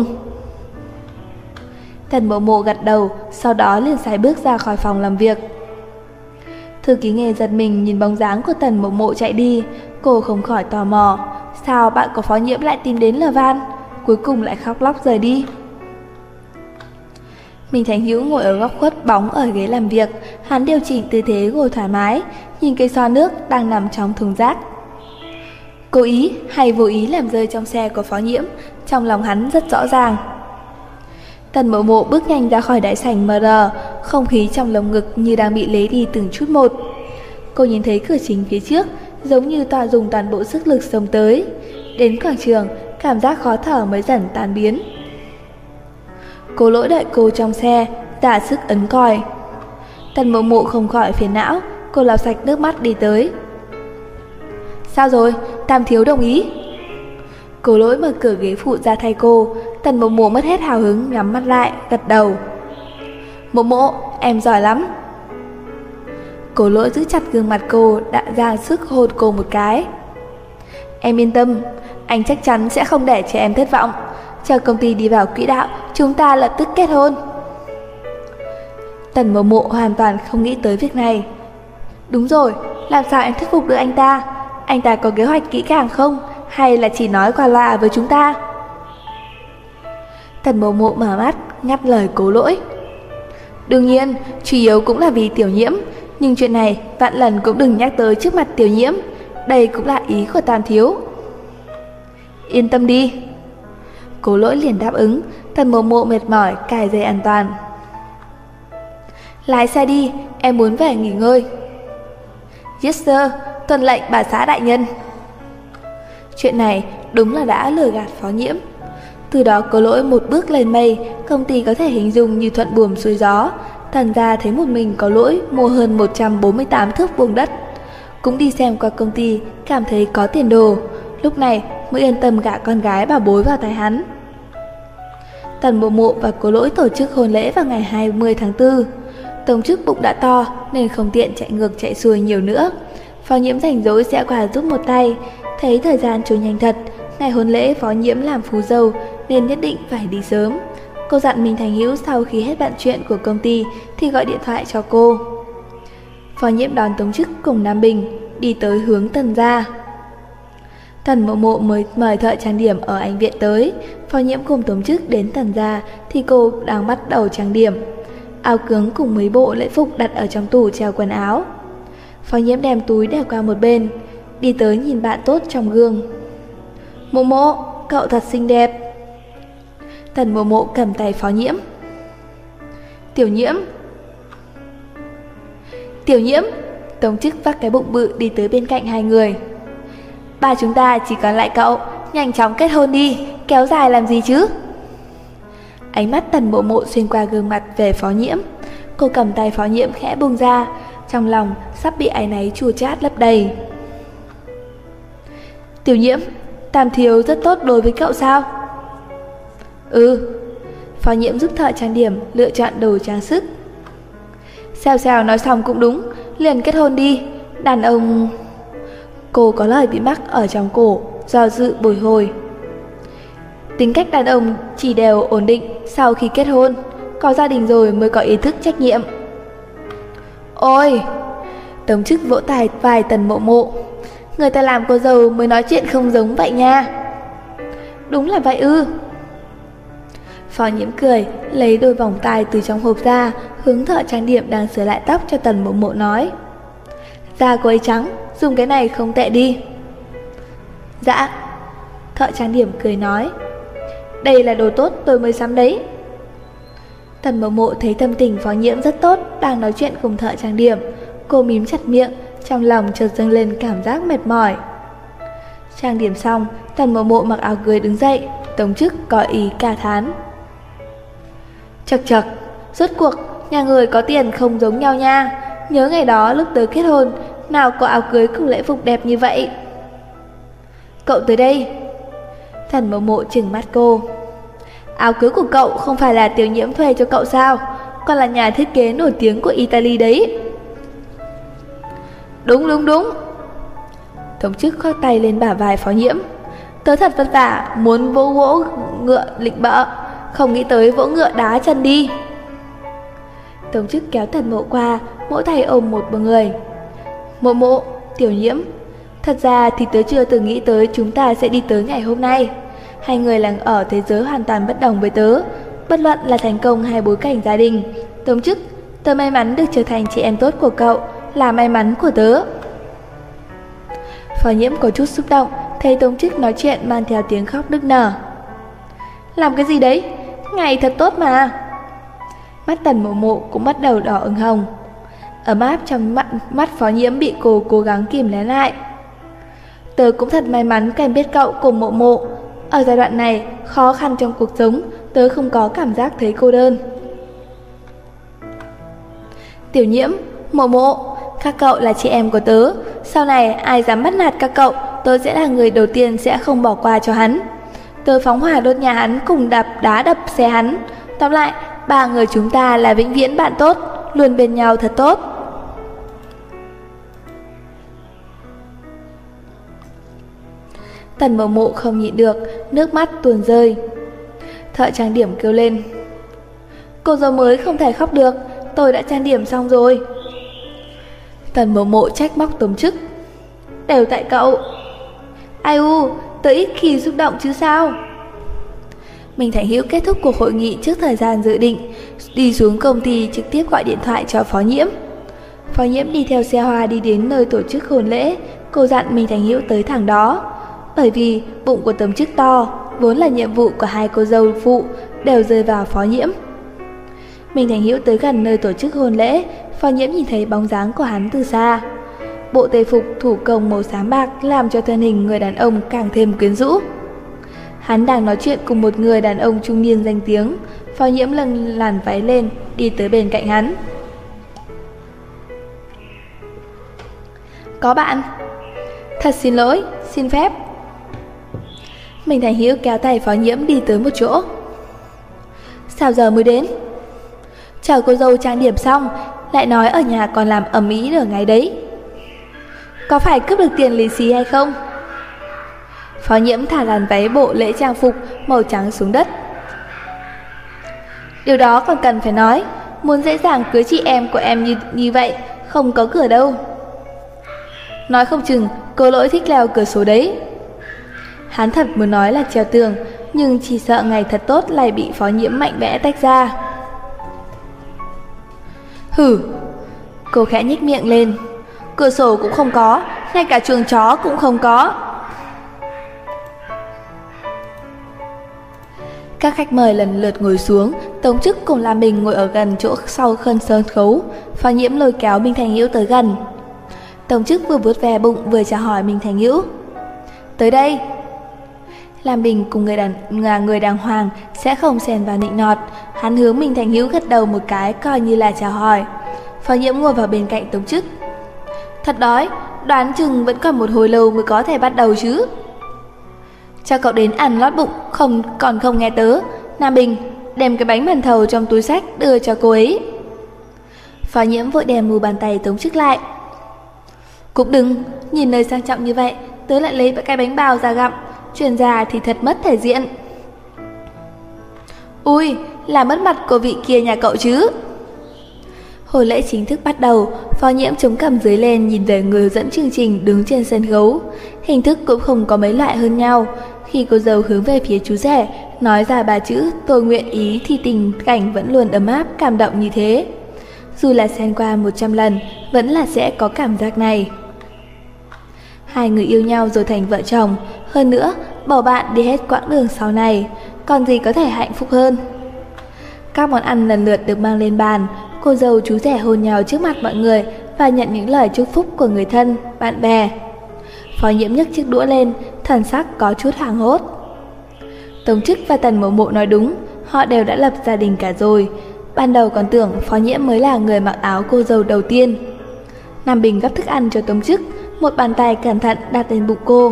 Tần Mộ Mộ gật đầu, sau đó liền sải bước ra khỏi phòng làm việc. Thư ký Nghề giật mình nhìn bóng dáng của Tần Mộ Mộ chạy đi, cô không khỏi tò mò, sao bạn của Phó Nhiễm lại tìm đến Lờ Van, cuối cùng lại khóc lóc rời đi. Minh Thành Hữu ngồi ở góc khuất bóng ở ghế làm việc, hắn điều chỉnh tư thế ngồi thoải mái, nhìn cây xoa nước đang nằm trong thùng rác. Cố ý hay vô ý làm rơi trong xe của Phó Nhiễm, trong lòng hắn rất rõ ràng. Tần Mộ Mộ bước nhanh ra khỏi đại sảnh MR, không khí trong lồng ngực như đang bị lấy đi từng chút một. Cô nhìn thấy cửa chính phía trước, giống như dùng toàn bộ sức lực xông tới. Đến quảng trường, cảm giác khó thở mới dần tan biến. Cô Lỗi đợi cô trong xe, giả sức ấn còi. Tần Mộ Mộ không khỏi phiền não, cô lau sạch nước mắt đi tới. Sao rồi, Tam thiếu đồng ý? Cô Lỗi mở cửa ghế phụ ra thay cô. Tần Mộ Mộ mất hết hào hứng, nhắm mắt lại, gật đầu. Mộ Mộ, em giỏi lắm. Cô Lỗi giữ chặt gương mặt cô, đã ra sức hôn cô một cái. Em yên tâm, anh chắc chắn sẽ không để cho em thất vọng. Chờ công ty đi vào quỹ đạo, chúng ta lập tức kết hôn. Tần Mộ Mộ hoàn toàn không nghĩ tới việc này. Đúng rồi, làm sao em thuyết phục được anh ta? Anh ta có kế hoạch kỹ càng không? Hay là chỉ nói qua loa với chúng ta? Tần Mộ Mộ mở mắt, ngắt lời Cố Lỗi. Đương nhiên, chủ yếu cũng là vì Tiểu Nhiễm, nhưng chuyện này vạn lần cũng đừng nhắc tới trước mặt Tiểu Nhiễm. Đây cũng là ý của Tam thiếu. Yên tâm đi. Cố Lỗi liền đáp ứng. Tần Mộ Mộ mệt mỏi cài dây an toàn. Lái xe đi, em muốn về nghỉ ngơi. Yes sir, tuân lệnh bà xã đại nhân. Chuyện này đúng là đã lừa gạt Phó Nhiễm. Từ đó Cố Lỗi một bước lên mây, công ty có thể hình dung như thuận buồm xuôi gió. Thành ra thấy một mình Có Lỗi mua hơn 148 thước vuông đất. Cũng đi xem qua công ty, cảm thấy có tiền đồ. Lúc này mới yên tâm gả con gái bà bối vào tay hắn. Tần Mộ Mộ và Cố Lỗi tổ chức hôn lễ vào ngày 20 tháng 4. Tống Chức bụng đã to nên không tiện chạy ngược chạy xuôi nhiều nữa. Phó Nhiễm rảnh rỗi sẽ qua giúp một tay. Thấy thời gian trôi nhanh thật, ngày hôn lễ Phó Nhiễm làm phú dâu nên nhất định phải đi sớm. Cô dặn Minh Thành Hữu sau khi hết bận chuyện của công ty thì gọi điện thoại cho cô. Phó Nhiễm đón Tống Chức cùng Nam Bình đi tới hướng Tần gia. Tần Mộ Mộ mới mời thợ trang điểm ở Anh Viện tới. Phó Nhiễm cùng Tống Chức đến Tần gia thì cô đang bắt đầu trang điểm. Áo cứng cùng mấy bộ lễ phục đặt ở trong tủ treo quần áo. Phó Nhiễm đem túi để qua một bên, đi tới nhìn bạn tốt trong gương. Mộ Mộ, cậu thật xinh đẹp. Tần Mộ Mộ cầm tay Phó Nhiễm. Tiểu Nhiễm. Tiểu Nhiễm. Tống Chức vác cái bụng bự đi tới bên cạnh hai người. Ba chúng ta chỉ còn lại cậu, nhanh chóng kết hôn đi, kéo dài làm gì chứ? Ánh mắt Tần Mộ Mộ xuyên qua gương mặt về Phó Nhiễm. Cô cầm tay Phó Nhiễm khẽ buông ra, trong lòng sắp bị áy náy chua chát lấp đầy. Tiểu Nhiễm, Tam thiếu rất tốt đối với cậu sao? Ừ. Phó Nhiễm giúp thợ trang điểm lựa chọn đồ trang sức. Xèo xèo nói xong cũng đúng, liền kết hôn đi. Đàn ông... Cô có lời bị mắc ở trong cổ, do dự bồi hồi. Tính cách đàn ông chỉ đều ổn định sau khi kết hôn, có gia đình rồi mới có ý thức trách nhiệm. Ôi! Tống Chức vỗ tay vai Tần Mộ Mộ. Người ta làm cô dâu mới nói chuyện không giống vậy nha. Đúng là vậy ư? Phó Nhiễm cười, lấy đôi vòng tai từ trong hộp ra, hướng thợ trang điểm đang sửa lại tóc cho Tần Mộ Mộ nói. Da cô ấy trắng, dùng cái này không tệ đi. Dạ. Thợ trang điểm cười nói. Đây là đồ tốt tôi mới sắm đấy. Tần Mộ Mộ thấy tâm tình Phó Nhiễm rất tốt, đang nói chuyện cùng thợ trang điểm. Cô mím chặt miệng, trong lòng chợt dâng lên cảm giác mệt mỏi. Trang điểm xong, Tần Mộ Mộ mặc áo cưới đứng dậy. Tống Chức có ý ca thán. Chật chật, rốt cuộc nhà người có tiền không giống nhau nha. Nhớ ngày đó lúc tớ kết hôn, nào có áo cưới cùng lễ phục đẹp như vậy. Cậu tới đây. Tần Mộ Mộ trừng mắt cô. Áo cưới của cậu không phải là Tiểu Nhiễm thuê cho cậu sao? Còn là nhà thiết kế nổi tiếng của Italy đấy. Đúng. Tống Chức khoác tay lên bả vai Phó Nhiễm. Tớ thật vất vả muốn vỗ ngựa lịnh bợ, không nghĩ tới vỗ ngựa đá chân đi. Tống Chức kéo Tần Mộ qua, mỗi tay ôm một người. Mộ Mộ, Tiểu Nhiễm, thật ra thì tớ chưa từng nghĩ tới chúng ta sẽ đi tới ngày hôm nay. Hai người là ở thế giới hoàn toàn bất đồng với tớ, bất luận là thành công hay bối cảnh gia đình. Tống Chức, tớ may mắn được trở thành chị em tốt của cậu, là may mắn của tớ. Phó Nhiễm có chút xúc động, thấy Tống Chức nói chuyện mang theo tiếng khóc nức nở. Làm cái gì đấy? Ngày thật tốt mà. Mắt Tần Mộ Mộ cũng bắt đầu đỏ ửng hồng. Ấm áp trong mắt Phó Nhiễm bị cô cố gắng kìm nén lại. Tớ cũng thật may mắn quen biết cậu cùng Mộ Mộ. Ở giai đoạn này khó khăn trong cuộc sống, tớ không có cảm giác thấy cô đơn. Tiểu Nhiễm, Mộ Mộ, các cậu là chị em của tớ. Sau này ai dám bắt nạt các cậu, tớ sẽ là người đầu tiên sẽ không bỏ qua cho hắn. Tớ phóng hỏa đốt nhà hắn cùng đá đập xe hắn. Tóm lại, ba người chúng ta là vĩnh viễn bạn tốt, luôn bên nhau thật tốt. Tần Mộ Mộ không nhịn được, nước mắt tuôn rơi. Thợ trang điểm kêu lên. Cô dâu mới không thể khóc được, tôi đã trang điểm xong rồi. Tần Mộ Mộ trách móc Tống Chức. Đều tại cậu. Ai u, tớ ít khi xúc động chứ sao. Minh Thành Hữu kết thúc cuộc hội nghị trước thời gian dự định, đi xuống công ty trực tiếp gọi điện thoại cho Phó Nhiễm. Phó Nhiễm đi theo xe hoa đi đến nơi tổ chức hôn lễ. Cô dặn Minh Thành Hữu tới thẳng đó. Bởi vì bụng của Tống Chức to, vốn là nhiệm vụ của hai cô dâu phụ đều rơi vào Phó Nhiễm. Minh Thành Hữu tới gần nơi tổ chức hôn lễ. Phó Nhiễm nhìn thấy bóng dáng của hắn từ xa. Bộ tề phục thủ công màu xám bạc làm cho thân hình người đàn ông càng thêm quyến rũ. Hắn đang nói chuyện cùng một người đàn ông trung niên danh tiếng. Phó Nhiễm lâng làn váy lên, đi tới bên cạnh hắn. Có bạn. Thật xin lỗi, xin phép. Minh Thành Hữu kéo tay Phó Nhiễm đi tới một chỗ. Sao giờ mới đến? Chờ cô dâu trang điểm xong, lại nói ở nhà còn làm ầm ĩ nửa ngày đấy. Có phải cướp được tiền lì xì hay không? Phó Nhiễm thả làn váy bộ lễ trang phục màu trắng xuống đất. Điều đó còn cần phải nói, muốn dễ dàng cưới chị em của em như vậy không có cửa đâu. Nói không chừng cô Lỗi thích leo cửa sổ đấy. Hắn thật muốn nói là treo tường, nhưng chỉ sợ ngày thật tốt lại bị Phó Nhiễm mạnh mẽ tách ra. Hử. Cô khẽ nhếch miệng lên. Cửa sổ cũng không có, ngay cả chuồng chó cũng không có. Các khách mời lần lượt ngồi xuống. Tống Chức cùng La Bình ngồi ở gần chỗ sau sân khấu. Phó Nhiễm lôi kéo Minh Thành Hữu tới gần. Tống Chức vừa vuốt ve bụng vừa chào hỏi Minh Thành Hữu. Tới đây. Lam Bình cùng người đàng hoàng sẽ không xen vào nịnh nọt. Hắn hướng Minh Thành Hữu gật đầu một cái coi như là chào hỏi. Phó Nhiễm ngồi vào bên cạnh Tống Chức. Thật đói, đoán chừng vẫn còn một hồi lâu mới có thể bắt đầu chứ. Cho cậu đến ăn lót bụng, còn không nghe tớ. Nam Bình, đem cái bánh màn thầu trong túi xách đưa cho cô ấy. Phó Nhiễm vội đem mu bàn tay Tống Chức lại. Cũng đừng, nhìn nơi sang trọng như vậy, tớ lại lấy cái bánh bao ra gặm, truyền ra thì thật mất thể diện. Ui, là mất mặt của vị kia nhà cậu chứ. Hồi lễ chính thức bắt đầu, Phó Nhiễm chống cằm dưới lên nhìn về người hướng dẫn chương trình đứng trên sân khấu. Hình thức cũng không có mấy loại hơn nhau. Khi cô dâu hướng về phía chú rể, nói ra 3 chữ tôi nguyện ý thì tình cảnh vẫn luôn ấm áp, cảm động như thế. Dù là xem qua 100 lần, vẫn là sẽ có cảm giác này. Hai người yêu nhau rồi thành vợ chồng, hơn nữa bầu bạn đi hết quãng đường sau này, còn gì có thể hạnh phúc hơn. Các món ăn lần lượt được mang lên bàn, cô dâu chú rể hôn nhau trước mặt mọi người và nhận những lời chúc phúc của người thân, bạn bè. Phó Nhiễm nhấc chiếc đũa lên, thần sắc có chút hoảng hốt. Tống Chức và Tần Mộ Mộ nói đúng, họ đều đã lập gia đình cả rồi. Ban đầu còn tưởng Phó Nhiễm mới là người mặc áo cô dâu đầu tiên. Nam Bình gắp thức ăn cho Tống Chức, một bàn tay cẩn thận đặt lên bụng cô.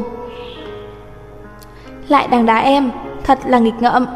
Lại đang đá em, thật là nghịch ngợm.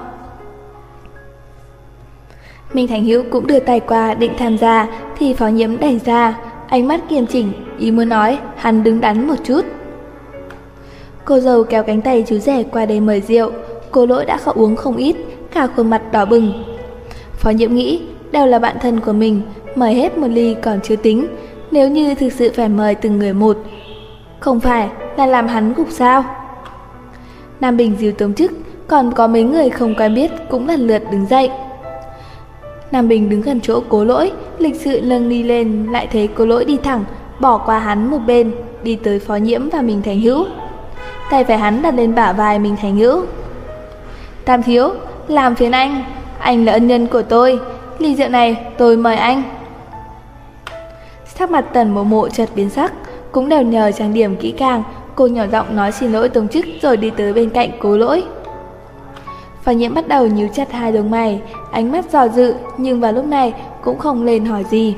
Minh Thành Hữu cũng đưa tay qua định tham gia thì Phó Nhiễm đẩy ra, ánh mắt kiềm chỉnh, ý muốn nói hắn đứng đắn một chút. Cô dâu kéo cánh tay chú rể qua đây mời rượu, cô Lỗi đã uống không ít, cả khuôn mặt đỏ bừng. Phó Nhiễm nghĩ đều là bạn thân của mình, mời hết một ly còn chưa tính, nếu như thực sự phải mời từng người một, không phải là làm hắn gục sao? Nam Bình dìu Tống Chức, còn có mấy người không quen biết cũng lần lượt đứng dậy. Nam Bình đứng gần chỗ Cố Lỗi, lịch sự nâng ly lên, lại thấy Cố Lỗi đi thẳng, bỏ qua hắn một bên, đi tới Phó Nhiễm và Minh Thành Hữu. Tay phải hắn đặt lên bả vai Minh Thành Hữu. Tam thiếu, làm phiền anh là ân nhân của tôi, ly rượu này tôi mời anh. Sắc mặt Tần Mộ Mộ chợt biến sắc, cũng đều nhờ trang điểm kỹ càng, cô nhỏ giọng nói xin lỗi Tống Chức rồi đi tới bên cạnh Cố Lỗi. Phó Nhiễm bắt đầu nhíu chặt hai đôi mày, ánh mắt dò dự, nhưng vào lúc này cũng không lên hỏi gì.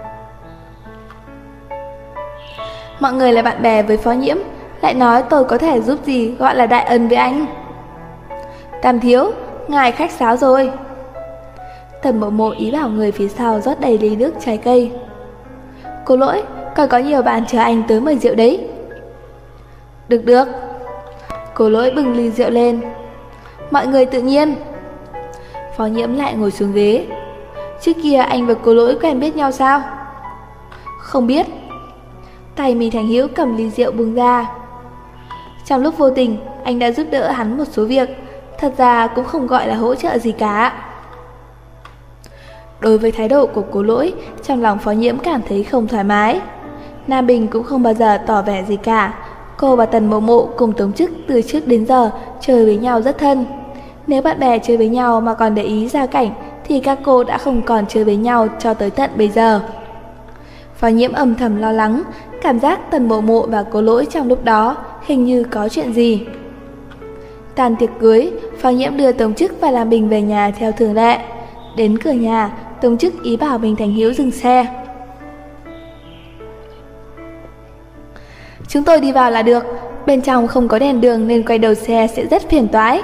Mọi người là bạn bè với Phó Nhiễm, lại nói tôi có thể giúp gì gọi là đại ân với anh. Tam thiếu, ngài khách sáo rồi. Tần Mộ Mộ ý bảo người phía sau rót đầy ly nước trái cây. Cố Lỗi, còn có nhiều bạn chờ anh tới mời rượu đấy. Được. Cố Lỗi bưng ly rượu lên. Mọi người tự nhiên. Phó Nhiễm lại ngồi xuống ghế. Trước kia anh và Cố Lỗi quen biết nhau sao? Không biết. Tay Minh Thành Hữu cầm ly rượu bưng ra. Trong lúc vô tình, anh đã giúp đỡ hắn một số việc, thật ra cũng không gọi là hỗ trợ gì cả. Đối với thái độ của Cố Lỗi, trong lòng Phó Nhiễm cảm thấy không thoải mái. Nam Bình cũng không bao giờ tỏ vẻ gì cả. Cô và Tần Mộ Mộ cùng Tống Chức từ trước đến giờ chơi với nhau rất thân. Nếu bạn bè chơi với nhau mà còn để ý gia cảnh thì các cô đã không còn chơi với nhau cho tới tận bây giờ. Phó Nhiễm âm thầm lo lắng, cảm giác Tần Mộ Mộ và Cố Lỗi trong lúc đó hình như có chuyện gì. Tàn tiệc cưới, Phó Nhiễm đưa Tống Chức và Nam Bình về nhà theo thường lệ. Đến cửa nhà, Tống Chức ý bảo Minh Thành Hữu dừng xe. Chúng tôi đi vào là được, bên trong không có đèn đường nên quay đầu xe sẽ rất phiền toái.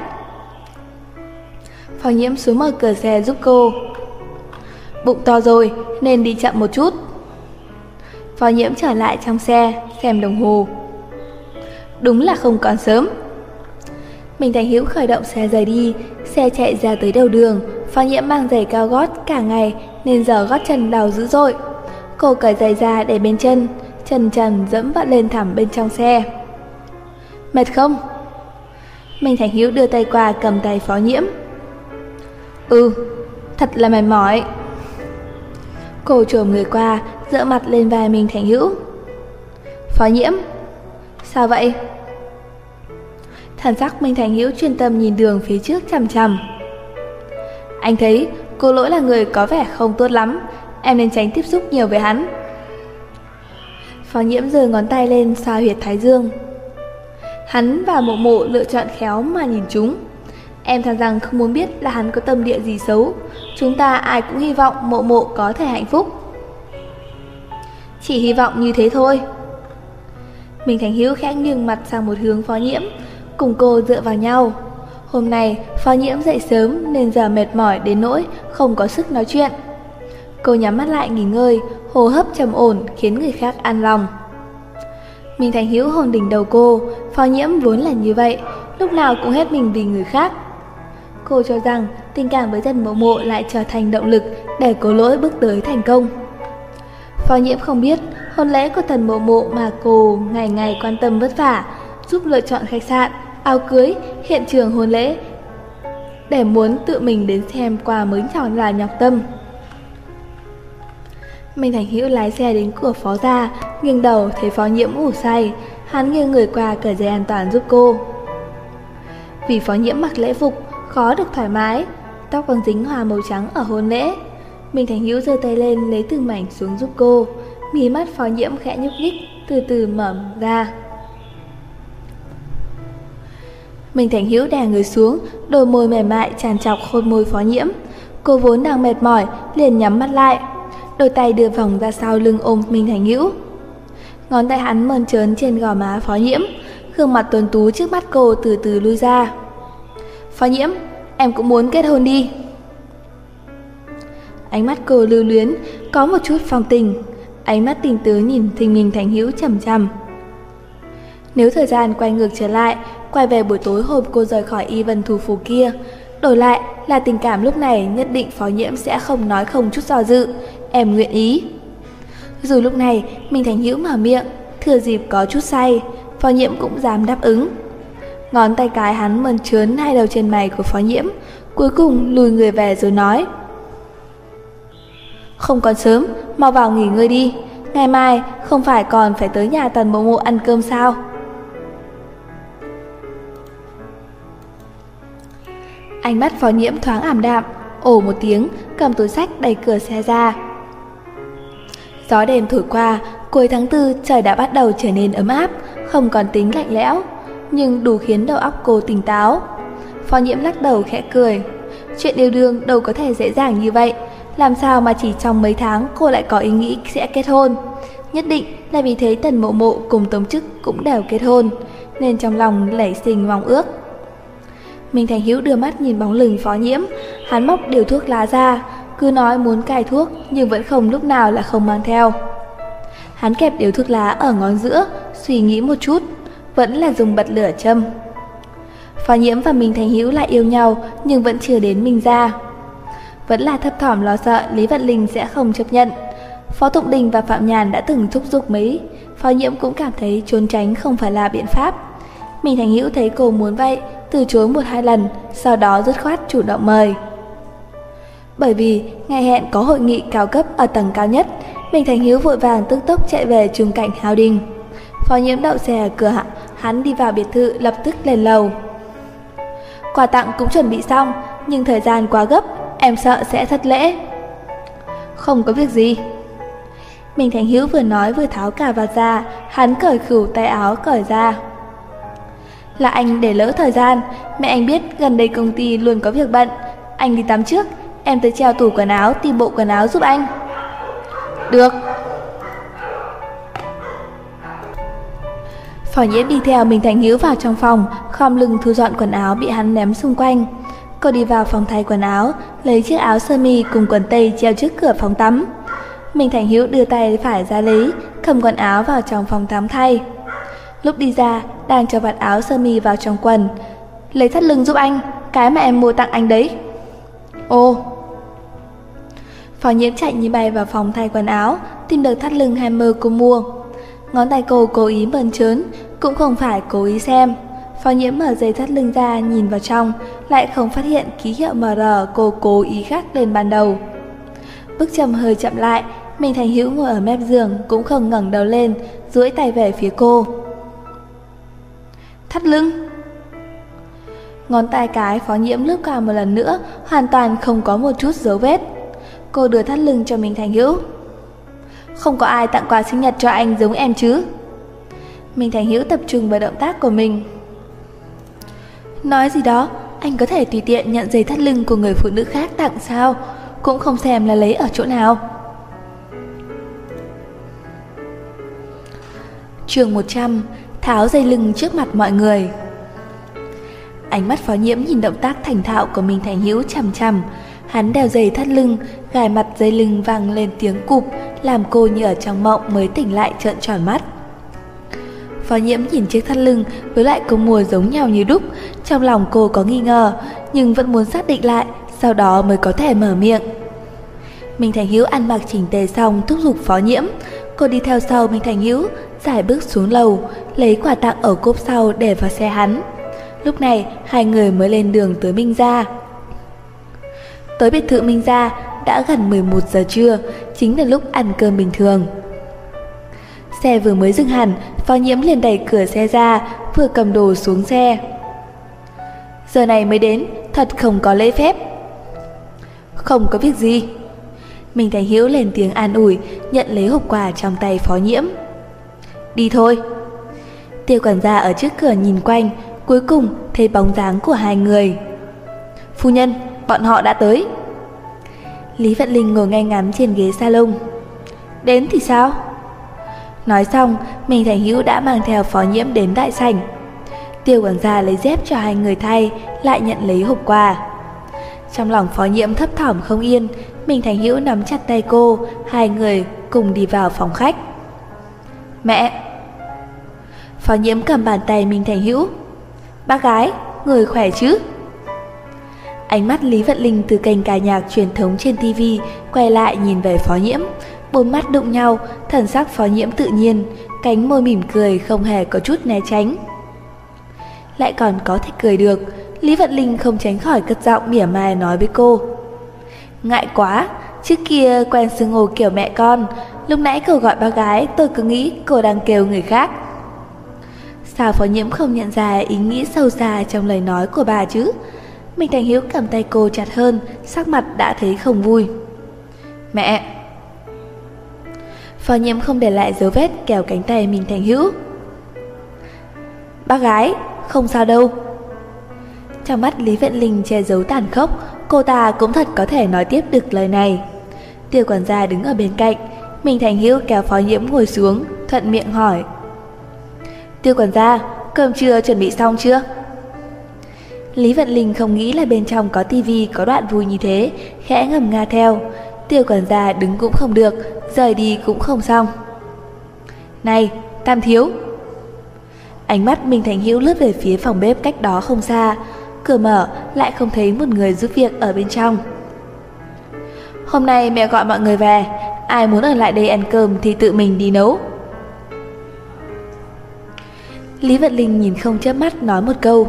Phó Nhiễm xuống mở cửa xe giúp cô. Bụng to rồi nên đi chậm một chút. Phó Nhiễm trở lại trong xe, xem đồng hồ. Đúng là không còn sớm. Minh Thành Hữu khởi động xe rời đi, xe chạy ra tới đầu đường. Phó Nhiễm mang giày cao gót cả ngày nên giờ gót chân đau dữ dội. Cô cởi giày ra để bên chân, chân trần dẫm vặn lên thẳm bên trong xe. Mệt không? Minh Thành Hữu đưa tay qua cầm tay Phó Nhiễm. Thật là mệt mỏi. Cô chồm người qua, dựa mặt lên vai Minh Thành Hữu. Phó Nhiễm, sao vậy? Thần sắc Minh Thành Hữu chuyên tâm nhìn đường phía trước chằm chằm. Anh thấy Cố Lỗi là người có vẻ không tốt lắm, em nên tránh tiếp xúc nhiều với hắn. Phó Nhiễm giơ ngón tay lên xoa huyệt thái dương. Hắn và Mộ Mộ lựa chọn khéo mà nhìn chúng. Em thà rằng không muốn biết là hắn có tâm địa gì xấu. Chúng ta ai cũng hy vọng Mộ Mộ có thể hạnh phúc. Chỉ hy vọng như thế thôi. Minh Thành Hữu khẽ nghiêng mặt sang một hướng Phó Nhiễm. cùng cô dựa vào nhau. Hôm nay Phó Nhiễm dậy sớm nên giờ mệt mỏi đến nỗi không có sức nói chuyện. Cô nhắm mắt lại nghỉ ngơi, hô hấp trầm ổn khiến người khác an lòng. Minh Thành Hữu hôn đỉnh đầu cô. Phó Nhiễm vốn là như vậy, lúc nào cũng hết mình vì người khác. Cô cho rằng tình cảm với Tần Mộ Mộ lại trở thành động lực để Cố Lỗi bước tới thành công. Phó Nhiễm không biết hôn lễ của Tần Mộ Mộ mà cô ngày ngày quan tâm vất vả, giúp lựa chọn khách sạn, áo cưới, hiện trường hôn lễ, để muốn tự mình đến xem qua mới chọn là nhọc tâm. Minh Thành Hữu lái xe đến cửa Phó gia, nghiêng đầu thấy Phó Nhiễm ngủ say, hắn nghiêng người qua cởi dây an toàn giúp cô. Vì Phó Nhiễm mặc lễ phục, khó được thoải mái, tóc còn dính hoa màu trắng ở hôn lễ. Minh Thành Hữu giơ tay lên lấy từng mảnh xuống giúp cô, mí mắt Phó Nhiễm khẽ nhúc nhích, từ từ mở ra. Minh Thành Hữu đè người xuống, đôi môi mềm mại tràn trọc hôn môi Phó Nhiễm. Cô vốn đang mệt mỏi, liền nhắm mắt lại, đôi tay đưa vòng ra sau lưng ôm Minh Thành Hữu. Ngón tay hắn mơn trớn trên gò má Phó Nhiễm, gương mặt tuấn tú trước mắt cô từ từ lui ra. Phó Nhiễm, em cũng muốn kết hôn đi. Ánh mắt cô lưu luyến, có một chút phong tình. Ánh mắt tình tứ nhìn Minh Thành Hữu chằm chằm. Nếu thời gian quay ngược trở lại, quay về buổi tối hôm cô rời khỏi Y Vân Thủ Phủ kia, đổi lại là tình cảm lúc này, nhất định Phó Nhiễm sẽ không nói không chút do dự, em nguyện ý. Dù lúc này Minh Thành Hữu mở miệng, thừa dịp có chút say, Phó Nhiễm cũng dám đáp ứng. Ngón tay cái hắn mơn trớn hai đầu trên mày của Phó Nhiễm, cuối cùng lùi người về rồi nói: Không còn sớm, mau vào nghỉ ngơi đi. Ngày mai không phải còn phải tới nhà Tần Mộ Mộ ăn cơm sao? Ánh mắt Phó Nhiễm thoáng ảm đạm, ồ một tiếng, cầm túi xách đẩy cửa xe ra. Gió đêm thổi qua, cuối tháng 4 trời đã bắt đầu trở nên ấm áp, không còn tính lạnh lẽo, nhưng đủ khiến đầu óc cô tỉnh táo. Phó Nhiễm lắc đầu khẽ cười. Chuyện yêu đương đâu có thể dễ dàng như vậy, làm sao mà chỉ trong mấy tháng cô lại có ý nghĩ sẽ kết hôn. Nhất định là vì thấy Tần Mộ Mộ cùng Tống Chức cũng đều kết hôn, nên trong lòng nảy sinh mong ước. Minh Thành Hữu đưa mắt nhìn bóng lưng Phó Nhiễm, hắn móc điều thuốc lá ra, cứ nói muốn cài thuốc nhưng vẫn không lúc nào là không mang theo. Hắn kẹp điều thuốc lá ở ngón giữa, suy nghĩ một chút, vẫn là dùng bật lửa châm. Phó Nhiễm và Minh Thành Hữu lại yêu nhau nhưng vẫn chưa đến Minh gia. Vẫn là thấp thỏm lo sợ Lý Vận Linh sẽ không chấp nhận. Phó Tụng Đình và Phạm Nhàn đã từng thúc giục mấy, Phó Nhiễm cũng cảm thấy trốn tránh không phải là biện pháp. Minh Thành Hữu thấy cô muốn vậy, từ chối 1-2 lần, sau đó dứt khoát chủ động mời. Bởi vì ngày hẹn có hội nghị cao cấp ở tầng cao nhất, Minh Thành Hữu vội vàng tức tốc chạy về Trung Cảnh Hào Đình. Phó Nhiễm đậu xe ở cửa, hắn đi vào biệt thự lập tức lên lầu. Quà tặng cũng chuẩn bị xong, nhưng thời gian quá gấp, em sợ sẽ thất lễ. Không có việc gì. Minh Thành Hữu vừa nói vừa tháo cà vạt ra, hắn cởi khửu tay áo cởi ra. Là anh để lỡ thời gian, mẹ anh biết gần đây công ty luôn có việc bận, anh đi tắm trước, em tới treo tủ quần áo tìm bộ quần áo giúp anh. Được. Phó Nhiễm đi theo Minh Thành Hữu vào trong phòng, khom lưng thu dọn quần áo bị hắn ném xung quanh. Cô đi vào phòng thay quần áo, lấy chiếc áo sơ mi cùng quần tây treo trước cửa phòng tắm. Minh Thành Hữu đưa tay phải ra lấy, cầm quần áo vào trong phòng tắm thay. Lúc đi ra, đang cho vạt áo sơ mi vào trong quần. Lấy thắt lưng giúp anh, cái mà em mua tặng anh đấy. Ô. Phó Nhiễm chạy như bay vào phòng thay quần áo, tìm được thắt lưng Hammer cô mua. Ngón tay cô cố ý mơn trớn, cũng không phải cố ý xem. Phó Nhiễm mở dây thắt lưng ra nhìn vào trong, lại không phát hiện ký hiệu MR cô cố ý khắc lên ban đầu. Bước chân hơi chậm lại, Minh Thành Hữu ngồi ở mép giường cũng không ngẩng đầu lên, duỗi tay về phía cô. Thắt lưng. Ngón tay cái Phó Nhiễm lướt qua một lần nữa, hoàn toàn không có một chút dấu vết. Cô đưa thắt lưng cho Minh Thành Hữu. Không có ai tặng quà sinh nhật cho anh giống em chứ? Minh Thành Hữu tập trung vào động tác của mình. Nói gì đó, anh có thể tùy tiện nhận dây thắt lưng của người phụ nữ khác tặng sao? Cũng không xem là lấy ở chỗ nào. Chương 100, tháo dây lưng trước mặt mọi người. ánh mắt Phó Nhiễm nhìn động tác thành thạo của Minh Thành Hữu chằm chằm. Hắn đeo dây thắt lưng, gài mặt dây lưng vang lên tiếng cụp, làm cô như ở trong mộng mới tỉnh lại trợn tròn mắt. Phó Nhiễm nhìn chiếc thắt lưng với lại cô mua giống nhau như đúc, trong lòng cô có nghi ngờ, nhưng vẫn muốn xác định lại, sau đó mới có thể mở miệng. Minh Thành Hữu ăn mặc chỉnh tề xong thúc giục Phó Nhiễm, cô đi theo sau Minh Thành Hữu, giải bước xuống lầu, lấy quà tặng ở cốp sau để vào xe hắn. Lúc này hai người mới lên đường tới Minh Gia. Tới biệt thự Minh Gia đã gần 11 giờ trưa, chính là lúc ăn cơm bình thường. Xe vừa mới dừng hẳn, Phó Nhiễm liền đẩy cửa xe ra, vừa cầm đồ xuống xe. Giờ này mới đến, thật không có lễ phép. Không có việc gì. Minh Thành Hữu lên tiếng an ủi, nhận lấy hộp quà trong tay Phó Nhiễm. Đi thôi. Tiêu quản gia ở trước cửa nhìn quanh, cuối cùng thấy bóng dáng của hai người. Phu nhân, bọn họ đã tới. Lý Vận Linh ngồi ngay ngắn trên ghế salon. Đến thì sao? Nói xong, Minh Thành Hữu đã mang theo Phó Nhiễm đến đại sảnh. Tiêu quản gia lấy dép cho hai người thay, lại nhận lấy hộp quà. Trong lòng Phó Nhiễm thấp thỏm không yên, Minh Thành Hữu nắm chặt tay cô, hai người cùng đi vào phòng khách. Mẹ! Phó Nhiễm cầm bàn tay Minh Thành Hữu. Bác gái, người khỏe chứ? Ánh mắt Lý Vận Linh từ kênh ca nhạc truyền thống trên TV quay lại nhìn về Phó Nhiễm, bốn mắt đụng nhau, thần sắc Phó Nhiễm tự nhiên, cánh môi mỉm cười không hề có chút né tránh. Lại còn có thể cười được, Lý Vận Linh không tránh khỏi cất giọng mỉa mai nói với cô. Ngại quá, trước kia quen xưng hô kiểu mẹ con, lúc nãy cô gọi bác gái tôi cứ nghĩ cô đang kêu người khác. Sao Phó Nhiễm không nhận ra ý nghĩ sâu xa trong lời nói của bà chứ? Minh Thành Hữu cầm tay cô chặt hơn, sắc mặt đã thấy không vui. Mẹ! Phó Nhiễm không để lại dấu vết kéo cánh tay Minh Thành Hữu. Bác gái, không sao đâu. Trong mắt Lý Vận Linh che giấu tàn khốc, cô ta cũng thật có thể nói tiếp được lời này. Tiêu quản gia đứng ở bên cạnh, Minh Thành Hữu kéo Phó Nhiễm ngồi xuống, thuận miệng hỏi. Tiêu quản gia, cơm trưa chuẩn bị xong chưa? Lý Vận Linh không nghĩ là bên trong có tivi có đoạn vui như thế, khẽ ngầm nga theo. Tiêu quản gia đứng cũng không được, rời đi cũng không xong. Này, Tam thiếu! Ánh mắt Minh Thành Hữu lướt về phía phòng bếp cách đó không xa, cửa mở lại không thấy một người giúp việc ở bên trong. Hôm nay mẹ gọi mọi người về, ai muốn ở lại đây ăn cơm thì tự mình đi nấu. Lý Vận Linh nhìn không chớp mắt nói một câu.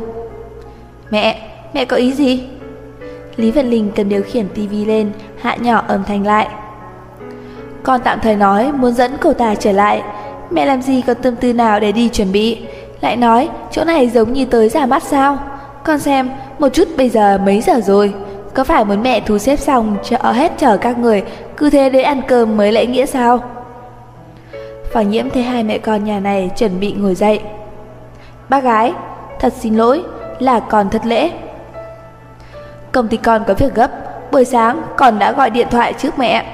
Mẹ có ý gì? Lý Vận Linh cầm điều khiển tivi lên, hạ nhỏ âm thanh lại. Con tạm thời nói muốn dẫn cô ta trở lại, mẹ làm gì có tâm tư nào để đi chuẩn bị. Lại nói chỗ này giống như tới ra mắt sao? Con xem một chút bây giờ mấy giờ rồi, có phải muốn mẹ thu xếp xong chờ các người cứ thế đến ăn cơm mới lễ nghĩa sao? Phó Nhiễm thấy hai mẹ con nhà này chuẩn bị ngồi dậy. Bác gái, thật xin lỗi, là con thất lễ. Công ty con có việc gấp, buổi sáng con đã gọi điện thoại trước mẹ.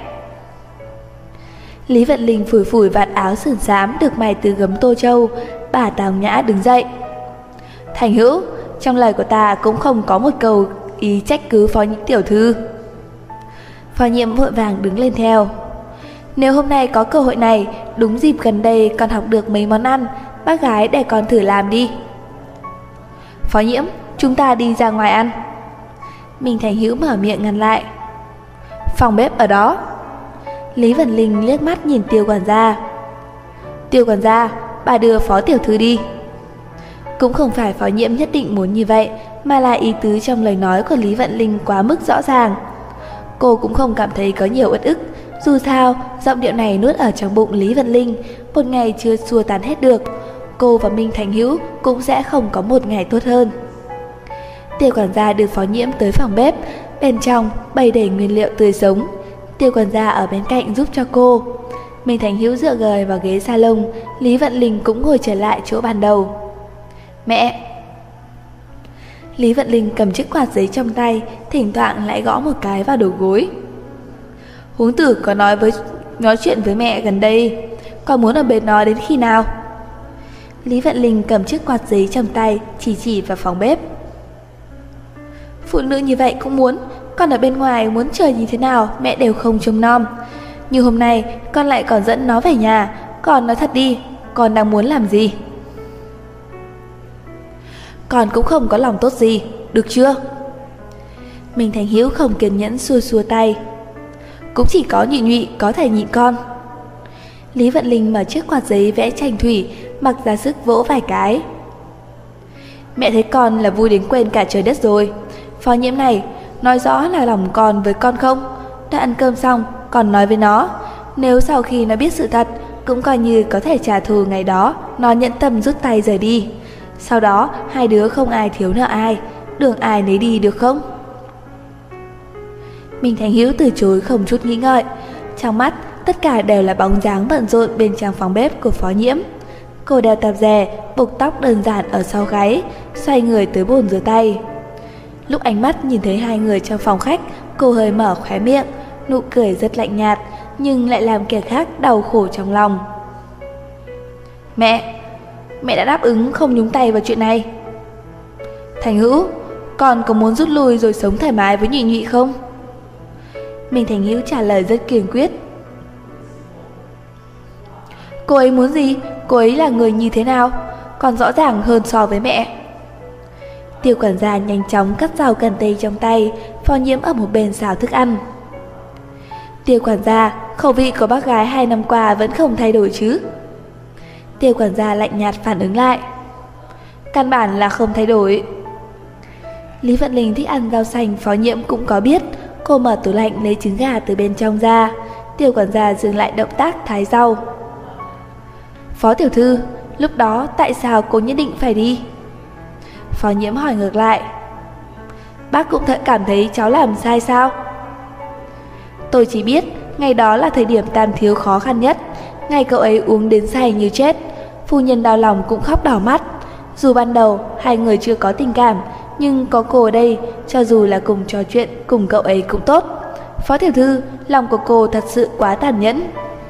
Lý Vận Linh phủi phủi vạt áo sườn xám được may từ gấm tô châu, bà tào nhã đứng dậy. Thành Hữu, trong lời của ta cũng không có một câu ý trách cứ Phó tiểu thư. Phó Nhiễm vội vàng đứng lên theo. Nếu hôm nay có cơ hội này, đúng dịp gần đây con học được mấy món ăn, bác gái để con thử làm đi. Phó Nhiễm, chúng ta đi ra ngoài ăn. Minh Thành Hữu mở miệng ngăn lại. Phòng bếp ở đó. Lý Vận Linh liếc mắt nhìn Tiêu quản gia. Tiêu quản gia, bà đưa Phó tiểu thư đi. Cũng không phải Phó Nhiễm nhất định muốn như vậy, mà là ý tứ trong lời nói của Lý Vận Linh quá mức rõ ràng. Cô cũng không cảm thấy có nhiều uất ức, dù sao giọng điệu này nuốt ở trong bụng Lý Vận Linh, một ngày chưa xua tan hết được. Cô và Minh Thành Hữu cũng sẽ không có một ngày tốt hơn. Tiêu quản gia đưa Phó Nhiễm tới phòng bếp, bên trong bày đầy nguyên liệu tươi sống. Tiêu quản gia ở bên cạnh giúp cho cô. Minh Thành Hữu dựa gời vào ghế salon, Lý Vận Linh cũng ngồi trở lại chỗ ban đầu. Mẹ! Lý Vận Linh cầm chiếc quạt giấy trong tay, thỉnh thoảng lại gõ một cái vào đầu gối. Huống tử có nói chuyện với mẹ gần đây, con muốn ở bên nó đến khi nào? Lý Vận Linh cầm chiếc quạt giấy trong tay, chỉ vào phòng bếp. Phụ nữ như vậy cũng muốn, con ở bên ngoài muốn trời như thế nào mẹ đều không trông nom. Như hôm nay con lại còn dẫn nó về nhà. Con nói thật đi, con đang muốn làm gì? Con cũng không có lòng tốt gì, được chưa? Minh Thành Hữu không kiên nhẫn xua xua tay. Cũng chỉ có Nhụy Nhụy có thể nhịn con. Lý Vận Linh mở chiếc quạt giấy vẽ tranh thủy, mặc ra sức vỗ vài cái. Mẹ thấy con là vui đến quên cả trời đất rồi. Phó Nhiễm này nói rõ là lòng con với con không? Đã ăn cơm xong còn nói với nó, nếu sau khi nó biết sự thật cũng coi như có thể trả thù ngày đó nó nhẫn tâm rút tay rời đi. Sau đó hai đứa không ai thiếu nợ ai, đường ai nấy đi được không? Minh Thành Hữu từ chối không chút nghĩ ngợi. Trong mắt tất cả đều là bóng dáng bận rộn bên trong phòng bếp của Phó Nhiễm. Cô đeo tạp dề, buộc tóc đơn giản ở sau gáy, xoay người tới bồn rửa tay. Lúc ánh mắt nhìn thấy hai người trong phòng khách, cô hơi mở khóe miệng, nụ cười rất lạnh nhạt, nhưng lại làm kẻ khác đau khổ trong lòng. Mẹ đã đáp ứng không nhúng tay vào chuyện này. Thành Hữu, con có muốn rút lui rồi sống thoải mái với Nhụy Nhụy không? Minh Thành Hữu trả lời rất kiên quyết. Cô ấy muốn gì? Cô ấy là người như thế nào? Còn rõ ràng hơn so với mẹ. Tiêu quản gia nhanh chóng cắt rau cần tây trong tay, Phó Nhiễm ở một bên xào thức ăn. Tiêu quản gia, khẩu vị của bác gái 2 năm qua vẫn không thay đổi chứ? Tiêu quản gia lạnh nhạt phản ứng lại. Căn bản là không thay đổi. Lý Vận Linh thích ăn rau xanh, Phó Nhiễm cũng có biết. Cô mở tủ lạnh lấy trứng gà từ bên trong ra. Tiêu quản gia dừng lại động tác thái rau. Phó tiểu thư, lúc đó tại sao cô nhất định phải đi? Phó Nhiễm hỏi ngược lại. Bác cũng cảm thấy cháu làm sai sao? Tôi chỉ biết ngày đó là thời điểm Tam thiếu khó khăn nhất. Ngày cậu ấy uống đến say như chết, phu nhân đau lòng cũng khóc đỏ mắt. Dù ban đầu hai người chưa có tình cảm, nhưng có cô ở đây, cho dù là cùng trò chuyện cùng cậu ấy cũng tốt. Phó tiểu thư, lòng của cô thật sự quá tàn nhẫn.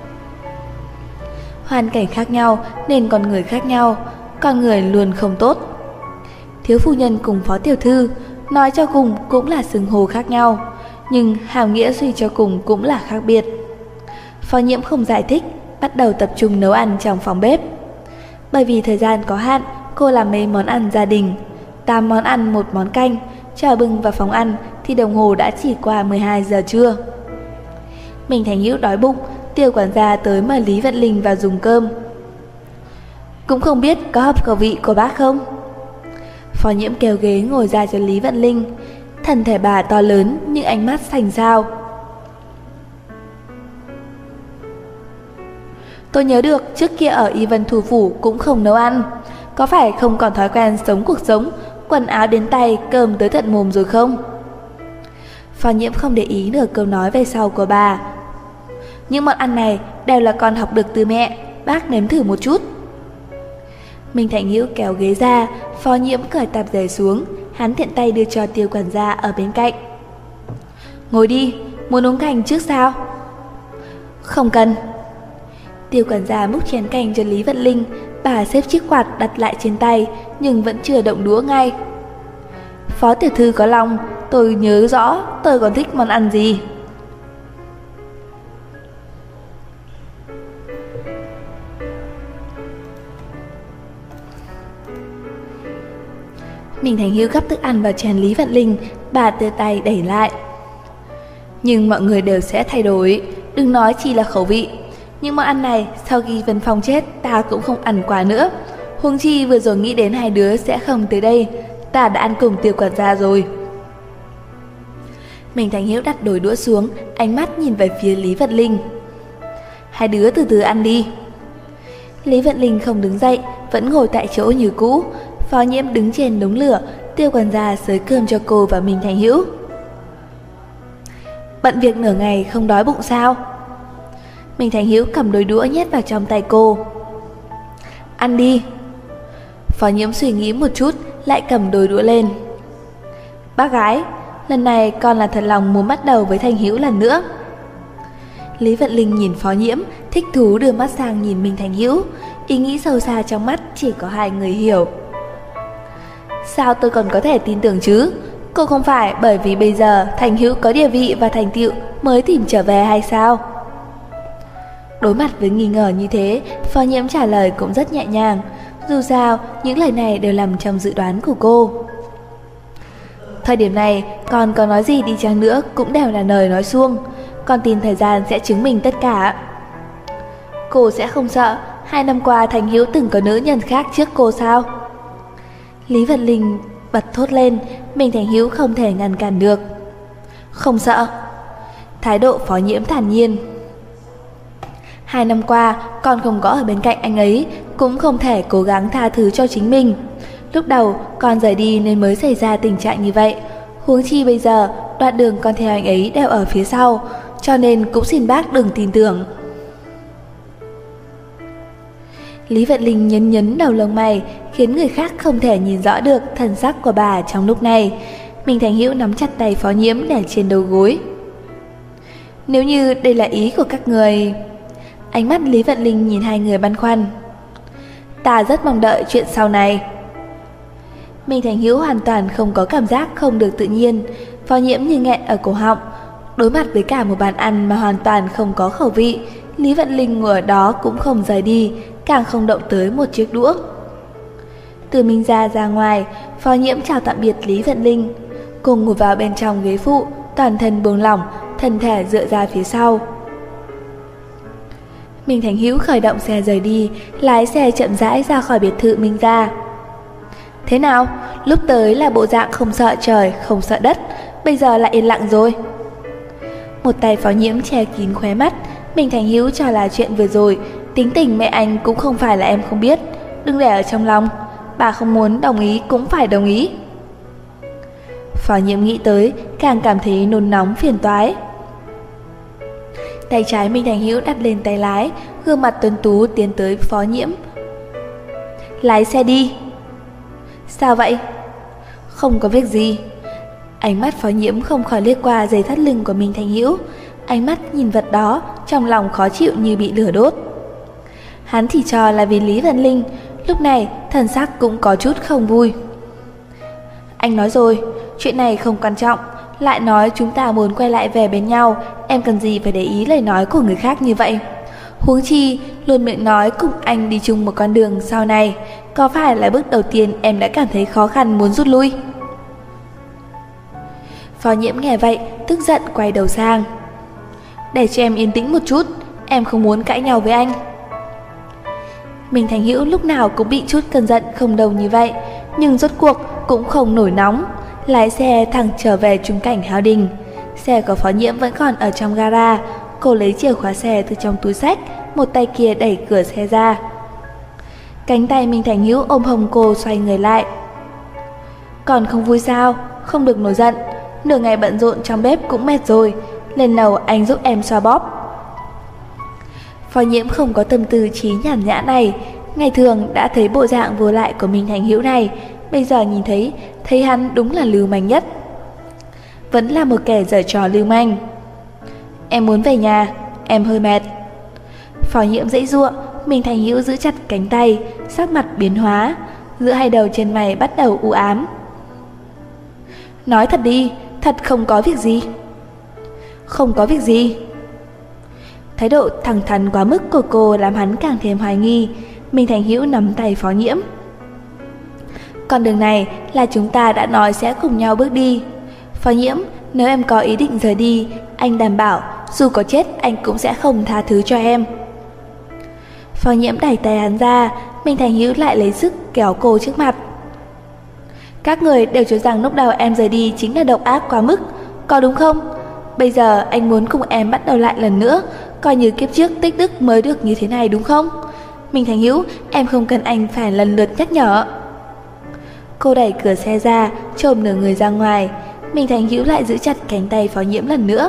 Hoàn cảnh khác nhau nên con người khác nhau, con người luôn không tốt. Thiếu phu nhân cùng phó tiểu thư, nói cho cùng cũng là xưng hô khác nhau, nhưng hàm nghĩa suy cho cùng cũng là khác biệt. Phó Nhiễm không giải thích, bắt đầu tập trung nấu ăn trong phòng bếp. Bởi vì thời gian có hạn, cô làm mấy món ăn gia đình, 8 món ăn 1 món canh, chờ bưng vào phòng ăn thì đồng hồ đã chỉ qua 12 giờ trưa. Minh Thành Hữu đói bụng, Tiêu quản gia tới mời Lý Vận Linh vào dùng cơm. Cũng không biết có hợp khẩu vị của bác không? Phó Nhiễm kéo ghế ngồi ra cho Lý Vận Linh. Thân thể bà to lớn nhưng ánh mắt sành sao. Tôi nhớ được trước kia ở Y Vân thủ phủ cũng không nấu ăn. Có phải không còn thói quen sống cuộc sống, quần áo đến tay, cơm tới tận mồm rồi không? Phó Nhiễm không để ý nửa câu nói về sau của bà. Những món ăn này đều là con học được từ mẹ, bác nếm thử một chút. Minh Thành Hữu kéo ghế ra, Phó Nhiễm cởi tạp dề xuống, hắn tiện tay đưa cho Tiêu quản gia ở bên cạnh. Ngồi đi, muốn uống canh trước sao? Không cần. Tiêu quản gia múc chén canh cho Lý Vận Linh, bà xếp chiếc quạt đặt lại trên tay nhưng vẫn chưa động đũa ngay. Phó tiểu thư có lòng, tôi nhớ rõ tôi còn thích món ăn gì. Minh Thành Hữu gắp thức ăn vào chén Lý Vận Linh, bà đưa tay đẩy lại. Nhưng mọi người đều sẽ thay đổi, đừng nói chỉ là khẩu vị. Nhưng món ăn này sau khi Vân Phong chết ta cũng không ăn quá nữa. Huống chi vừa rồi nghĩ đến hai đứa sẽ không tới đây, ta đã ăn cùng Tiêu quản gia rồi. Minh Thành Hữu đặt đôi đũa xuống, ánh mắt nhìn về phía Lý Vận Linh. Hai đứa từ từ ăn đi. Lý Vận Linh không đứng dậy, vẫn ngồi tại chỗ như cũ. Phó Nhiễm đứng trên đống lửa, Tiêu quản gia xới cơm cho cô và Minh Thành Hữu. Bận việc nửa ngày không đói bụng sao? Minh Thành Hữu cầm đôi đũa nhét vào trong tay cô. Ăn đi. Phó Nhiễm suy nghĩ một chút, lại cầm đôi đũa lên. Bác gái, lần này con là thật lòng muốn bắt đầu với Thành Hữu lần nữa. Lý Vận Linh nhìn Phó Nhiễm, thích thú đưa mắt sang nhìn Minh Thành Hữu. Ý nghĩ sâu xa trong mắt chỉ có hai người hiểu. Sao tôi còn có thể tin tưởng chứ? Cô không phải bởi vì bây giờ Thành Hữu có địa vị và thành tựu mới tìm trở về hay sao? Đối mặt với nghi ngờ như thế, Phó Nhiễm trả lời cũng rất nhẹ nhàng. Dù sao, những lời này đều nằm trong dự đoán của cô. Thời điểm này, con có nói gì đi chăng nữa cũng đều là lời nói suông. Con tin thời gian sẽ chứng minh tất cả. Cô sẽ không sợ 2 năm qua Thành Hữu từng có nữ nhân khác trước cô sao? Lý Vật Linh bật thốt lên, mình Thành Hữu không thể ngăn cản được. Không sợ. Thái độ Phó Nhiễm thản nhiên. 2 năm qua con không có ở bên cạnh anh ấy, cũng không thể cố gắng tha thứ cho chính mình. Lúc đầu con rời đi nên mới xảy ra tình trạng như vậy. Huống chi bây giờ đoạn đường con theo anh ấy đều ở phía sau, cho nên cũng xin bác đừng tin tưởng. Lý Vận Linh nhấn nhấn đầu lông mày, khiến người khác không thể nhìn rõ được thần sắc của bà trong lúc này. Mình Thành Hữu nắm chặt tay Phó Nhiễm để trên đầu gối. Nếu như đây là ý của các người... Ánh mắt Lý Vận Linh nhìn hai người băn khoăn. Ta rất mong đợi chuyện sau này. Minh Thành Hữu hoàn toàn không có cảm giác không được tự nhiên. Phó Nhiễm như nghẹn ở cổ họng. Đối mặt với cả một bàn ăn mà hoàn toàn không có khẩu vị, Lý Vận Linh ngồi ở đó cũng không rời đi, càng không động tới một chiếc đũa. Từ Minh ra ngoài, Phó Nhiễm chào tạm biệt Lý Vận Linh. Cô ngồi vào bên trong ghế phụ, toàn thân buông lỏng, thân thể dựa ra phía sau. Minh Thành Hữu khởi động xe rời đi, lái xe chậm rãi ra khỏi biệt thự Minh gia. Thế nào? Lúc tới là bộ dạng không sợ trời, không sợ đất, bây giờ lại yên lặng rồi. Một tay Phó Nhiễm che kín khóe mắt. Minh Thành Hữu cho là chuyện vừa rồi, tính tình mẹ anh cũng không phải là em không biết, đừng để ở trong lòng. Bà không muốn đồng ý cũng phải đồng ý. Phó Nhiễm nghĩ tới, càng cảm thấy nôn nóng phiền toái. Tay trái Minh Thành Hữu đặt lên tay lái, gương mặt tuấn tú tiến tới Phó Nhiễm. Lái xe đi. Sao vậy? Không có việc gì. Ánh mắt Phó Nhiễm không khỏi liếc qua dây thắt lưng của Minh Thành Hữu. Ánh mắt nhìn vật đó, trong lòng khó chịu như bị lửa đốt. Hắn thì cho là vì Lý Vận Linh, lúc này thần sắc cũng có chút không vui. Anh nói rồi, chuyện này không quan trọng, lại nói chúng ta muốn quay lại về bên nhau, em cần gì phải để ý lời nói của người khác như vậy. Huống chi, luôn miệng nói cùng anh đi chung một con đường sau này, có phải là bước đầu tiên em đã cảm thấy khó khăn muốn rút lui? Phó Nhiễm nghe vậy, tức giận quay đầu sang. Để cho em yên tĩnh một chút, em không muốn cãi nhau với anh. Minh Thành Hữu lúc nào cũng bị chút cơn giận không đầu như vậy, nhưng rốt cuộc cũng không nổi nóng, lái xe thẳng trở về trung cảnh Hào Đình. Xe của Phó Nhiễm vẫn còn ở trong gara. Cô lấy chìa khóa xe từ trong túi xách, một tay kia đẩy cửa xe ra. Cánh tay Minh Thành Hữu ôm hông cô xoay người lại. Còn không vui sao? Không được nổi giận, nửa ngày bận rộn trong bếp cũng mệt rồi, lên lầu anh giúp em xoa bóp. Phó Nhiễm không có tâm tư trí nhàn nhã này. Ngày thường đã thấy bộ dạng vô lại của Minh Thành Hữu này, bây giờ nhìn thấy hắn đúng là lưu manh nhất. Vẫn là một kẻ giở trò lưu manh. Em muốn về nhà, em hơi mệt. Phó Nhiễm giãy giụa. Minh Thành Hữu giữ chặt cánh tay, sắc mặt biến hóa, giữa hai đầu chân mày bắt đầu u ám. Nói thật đi, thật không có việc gì. Không có việc gì. Thái độ thẳng thắn quá mức của cô làm hắn càng thêm hoài nghi. Minh Thành Hữu nắm tay Phó Nhiễm. Con đường này là chúng ta đã nói sẽ cùng nhau bước đi. Phó Nhiễm, nếu em có ý định rời đi, anh đảm bảo dù có chết anh cũng sẽ không tha thứ cho em. Phó Nhiễm đẩy tay hắn ra. Minh Thành Hữu lại lấy sức kéo cô trước mặt. Các người đều cho rằng lúc đầu em rời đi chính là độc ác quá mức, có đúng không? Bây giờ anh muốn cùng em bắt đầu lại lần nữa, coi như kiếp trước tích đức mới được như thế này đúng không? Minh Thành Hữu, em không cần anh phải lần lượt nhắc nhở. Cô đẩy cửa xe ra, chồm nửa người ra ngoài. Minh Thành Hữu lại giữ chặt cánh tay Phó Nhiễm lần nữa.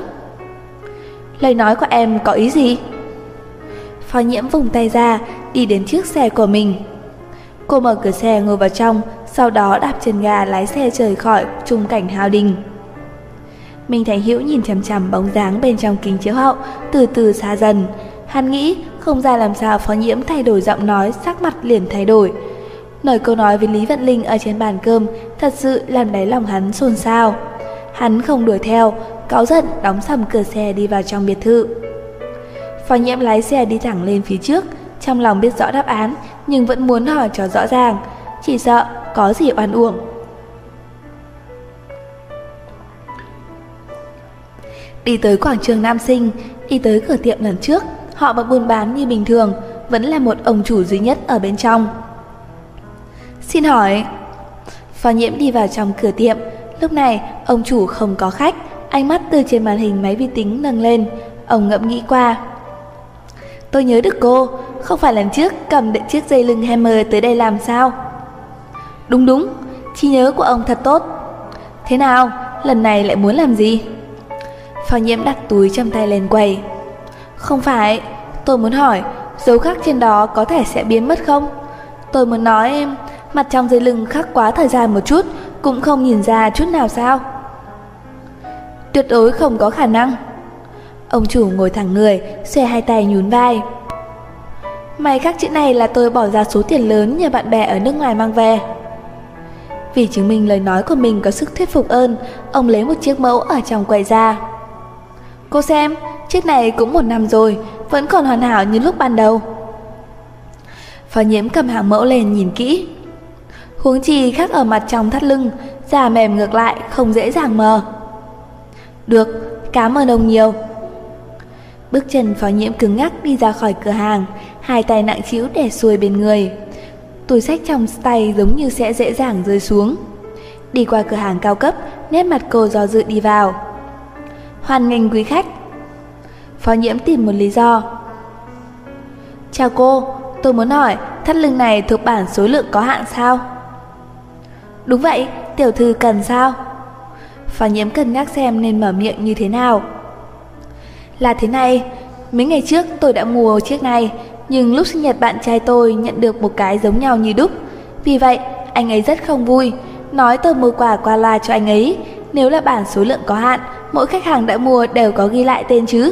Lời nói của em có ý gì? Phó Nhiễm vùng tay ra, đi đến trước xe của mình. Cô mở cửa xe ngồi vào trong, sau đó đạp chân ga lái xe rời khỏi trung cảnh Hào Đình. Minh Thành Hữu nhìn chằm chằm bóng dáng bên trong kính chiếu hậu, từ từ xa dần. Hắn nghĩ không ra làm sao Phó Nhiễm thay đổi giọng nói, sắc mặt liền thay đổi. Nói câu nói với Lý Vận Linh ở trên bàn cơm thật sự làm đáy lòng hắn xôn xao. Hắn không đuổi theo, cáu giận đóng sầm cửa xe đi vào trong biệt thự. Phó Nhiễm lái xe đi thẳng lên phía trước, trong lòng biết rõ đáp án nhưng vẫn muốn hỏi cho rõ ràng, chỉ sợ có gì oan uổng. Đi tới quảng trường Nam Sinh, đi tới cửa tiệm lần trước, họ vẫn buôn bán như bình thường, vẫn là một ông chủ duy nhất ở bên trong. Xin hỏi. Phó Nhiễm đi vào trong cửa tiệm, lúc này ông chủ không có khách, ánh mắt từ trên màn hình máy vi tính nâng lên, ông ngẫm nghĩ qua. Tôi nhớ được cô, không phải lần trước cầm được chiếc dây lưng Hammer tới đây làm sao? Đúng, trí nhớ của ông thật tốt. Thế nào, lần này lại muốn làm gì? Phó Nhiễm đặt túi trong tay lên quầy. Không phải, tôi muốn hỏi, dấu khắc trên đó có thể sẽ biến mất không? Tôi muốn nói, mặt trong dây lưng khắc quá thời gian một chút, cũng không nhìn ra chút nào sao? Tuyệt đối không có khả năng. Ông chủ ngồi thẳng người, xòe hai tay nhún vai. May khắc chữ này là tôi bỏ ra số tiền lớn nhờ bạn bè ở nước ngoài mang về. Vì chứng minh lời nói của mình có sức thuyết phục hơn, ông lấy một chiếc mẫu ở trong quầy ra. Cô xem, chiếc này cũng 1 năm rồi, vẫn còn hoàn hảo như lúc ban đầu. Phó Nhiễm cầm hàng mẫu lên nhìn kỹ. Huống chi khắc ở mặt trong thắt lưng, da mềm ngược lại, không dễ dàng mờ. Được, cảm ơn ông nhiều. Bước chân Phó Nhiễm cứng ngắc đi ra khỏi cửa hàng, hai tay nặng trĩu đè xuôi bên người. Túi xách trong tay giống như sẽ dễ dàng rơi xuống. Đi qua cửa hàng cao cấp, nét mặt cô do dự đi vào. Hoan nghênh quý khách. Phó Nhiễm tìm một lý do. Chào cô, tôi muốn hỏi thắt lưng này thuộc bản số lượng có hạn sao? Đúng vậy, tiểu thư cần sao? Phó Nhiễm cân nhắc xem nên mở miệng như thế nào. Là thế này, mấy ngày trước tôi đã mua chiếc này, nhưng lúc sinh nhật bạn trai tôi nhận được một cái giống nhau như đúc. Vì vậy, anh ấy rất không vui, nói tôi mua quà qua loa cho anh ấy. Nếu là bản số lượng có hạn, mỗi khách hàng đã mua đều có ghi lại tên chứ?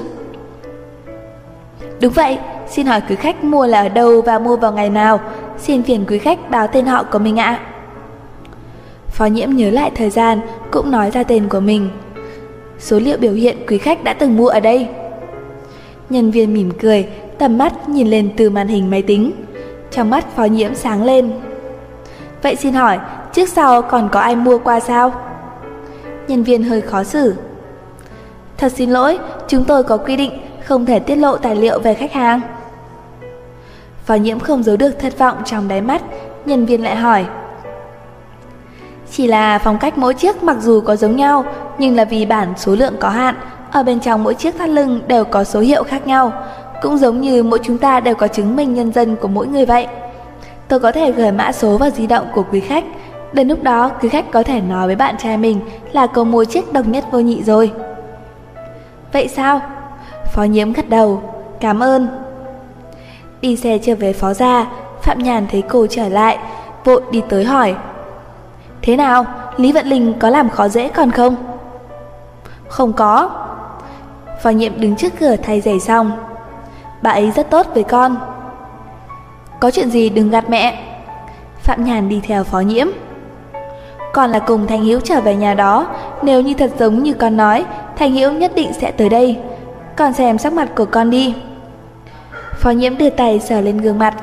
Đúng vậy, xin hỏi quý khách mua là ở đâu và mua vào ngày nào? Xin phiền quý khách báo tên họ của mình ạ. Phó Nhiễm nhớ lại thời gian, cũng nói ra tên của mình. Số liệu biểu hiện quý khách đã từng mua ở đây. Nhân viên mỉm cười, tầm mắt nhìn lên từ màn hình máy tính. Trong mắt Phó Nhiễm sáng lên. Vậy xin hỏi, trước sau còn có ai mua qua sao? Nhân viên hơi khó xử. Thật xin lỗi, chúng tôi có quy định không thể tiết lộ tài liệu về khách hàng. Phó Nhiễm không giấu được thất vọng trong đáy mắt. Nhân viên lại hỏi. Chỉ là phong cách mỗi chiếc mặc dù có giống nhau, nhưng là vì bản số lượng có hạn, ở bên trong mỗi chiếc thắt lưng đều có số hiệu khác nhau, cũng giống như mỗi chúng ta đều có chứng minh nhân dân của mỗi người vậy. Tôi có thể gửi mã số vào di động của quý khách, đến lúc đó quý khách có thể nói với bạn trai mình là có mua chiếc độc nhất vô nhị rồi. Vậy sao? Phó Nhiễm gật đầu, cảm ơn. Đi xe trở về phó gia, Phạm Nhàn thấy cô trở lại, vội đi tới hỏi. Thế nào, Lý Vận Linh có làm khó dễ con không? Không có. Phó Nhiễm đứng trước cửa thay giày xong. Bà ấy rất tốt với con. Có chuyện gì đừng gạt mẹ. Phạm Nhàn đi theo Phó Nhiễm. Con là cùng Thành Hiếu trở về nhà đó, nếu như thật giống như con nói, Thành Hiếu nhất định sẽ tới đây. Con xem sắc mặt của con đi. Phó Nhiễm đưa tay sờ lên gương mặt.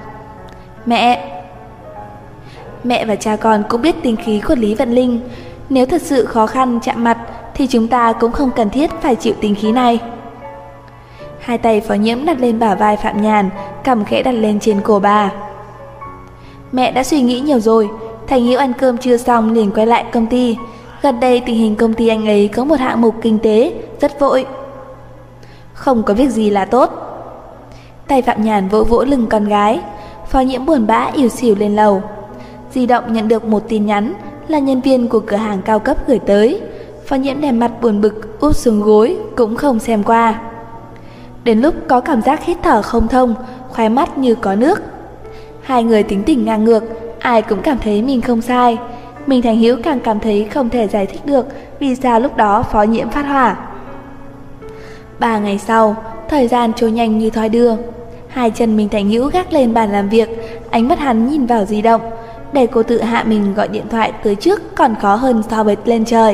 Mẹ và cha con cũng biết tính khí của Lý Vận Linh. Nếu thật sự khó khăn chạm mặt thì chúng ta cũng không cần thiết phải chịu tính khí này. Hai tay Phó Nhiễm đặt lên bả vai Phạm Nhàn, cằm khẽ đặt lên trên cổ bà. Mẹ đã suy nghĩ nhiều rồi. Thành Hiếu ăn cơm trưa xong liền quay lại công ty. Gần đây tình hình công ty anh ấy có một hạng mục kinh tế rất vội. Không có việc gì là tốt. Tay Phạm Nhàn vỗ vỗ lưng con gái. Phó Nhiễm buồn bã ỉu xìu lên lầu. Di động nhận được một tin nhắn, là nhân viên của cửa hàng cao cấp gửi tới. Phó Nhiễm đè mặt buồn bực úp xuống gối, cũng không xem qua. Đến lúc có cảm giác hít thở không thông, khóe mắt như có nước. Hai người tính tình ngang ngược, ai cũng cảm thấy mình không sai. Mình Thành Hiếu càng cảm thấy không thể giải thích được vì sao lúc đó Phó Nhiễm phát hỏa. 3 ngày sau, thời gian trôi nhanh như thoi đưa. Hai chân mình Thành Hiếu gác lên bàn làm việc, ánh mắt hắn nhìn vào di động. để cô tự hạ mình gọi điện thoại tới trước còn khó hơn so với lên trời.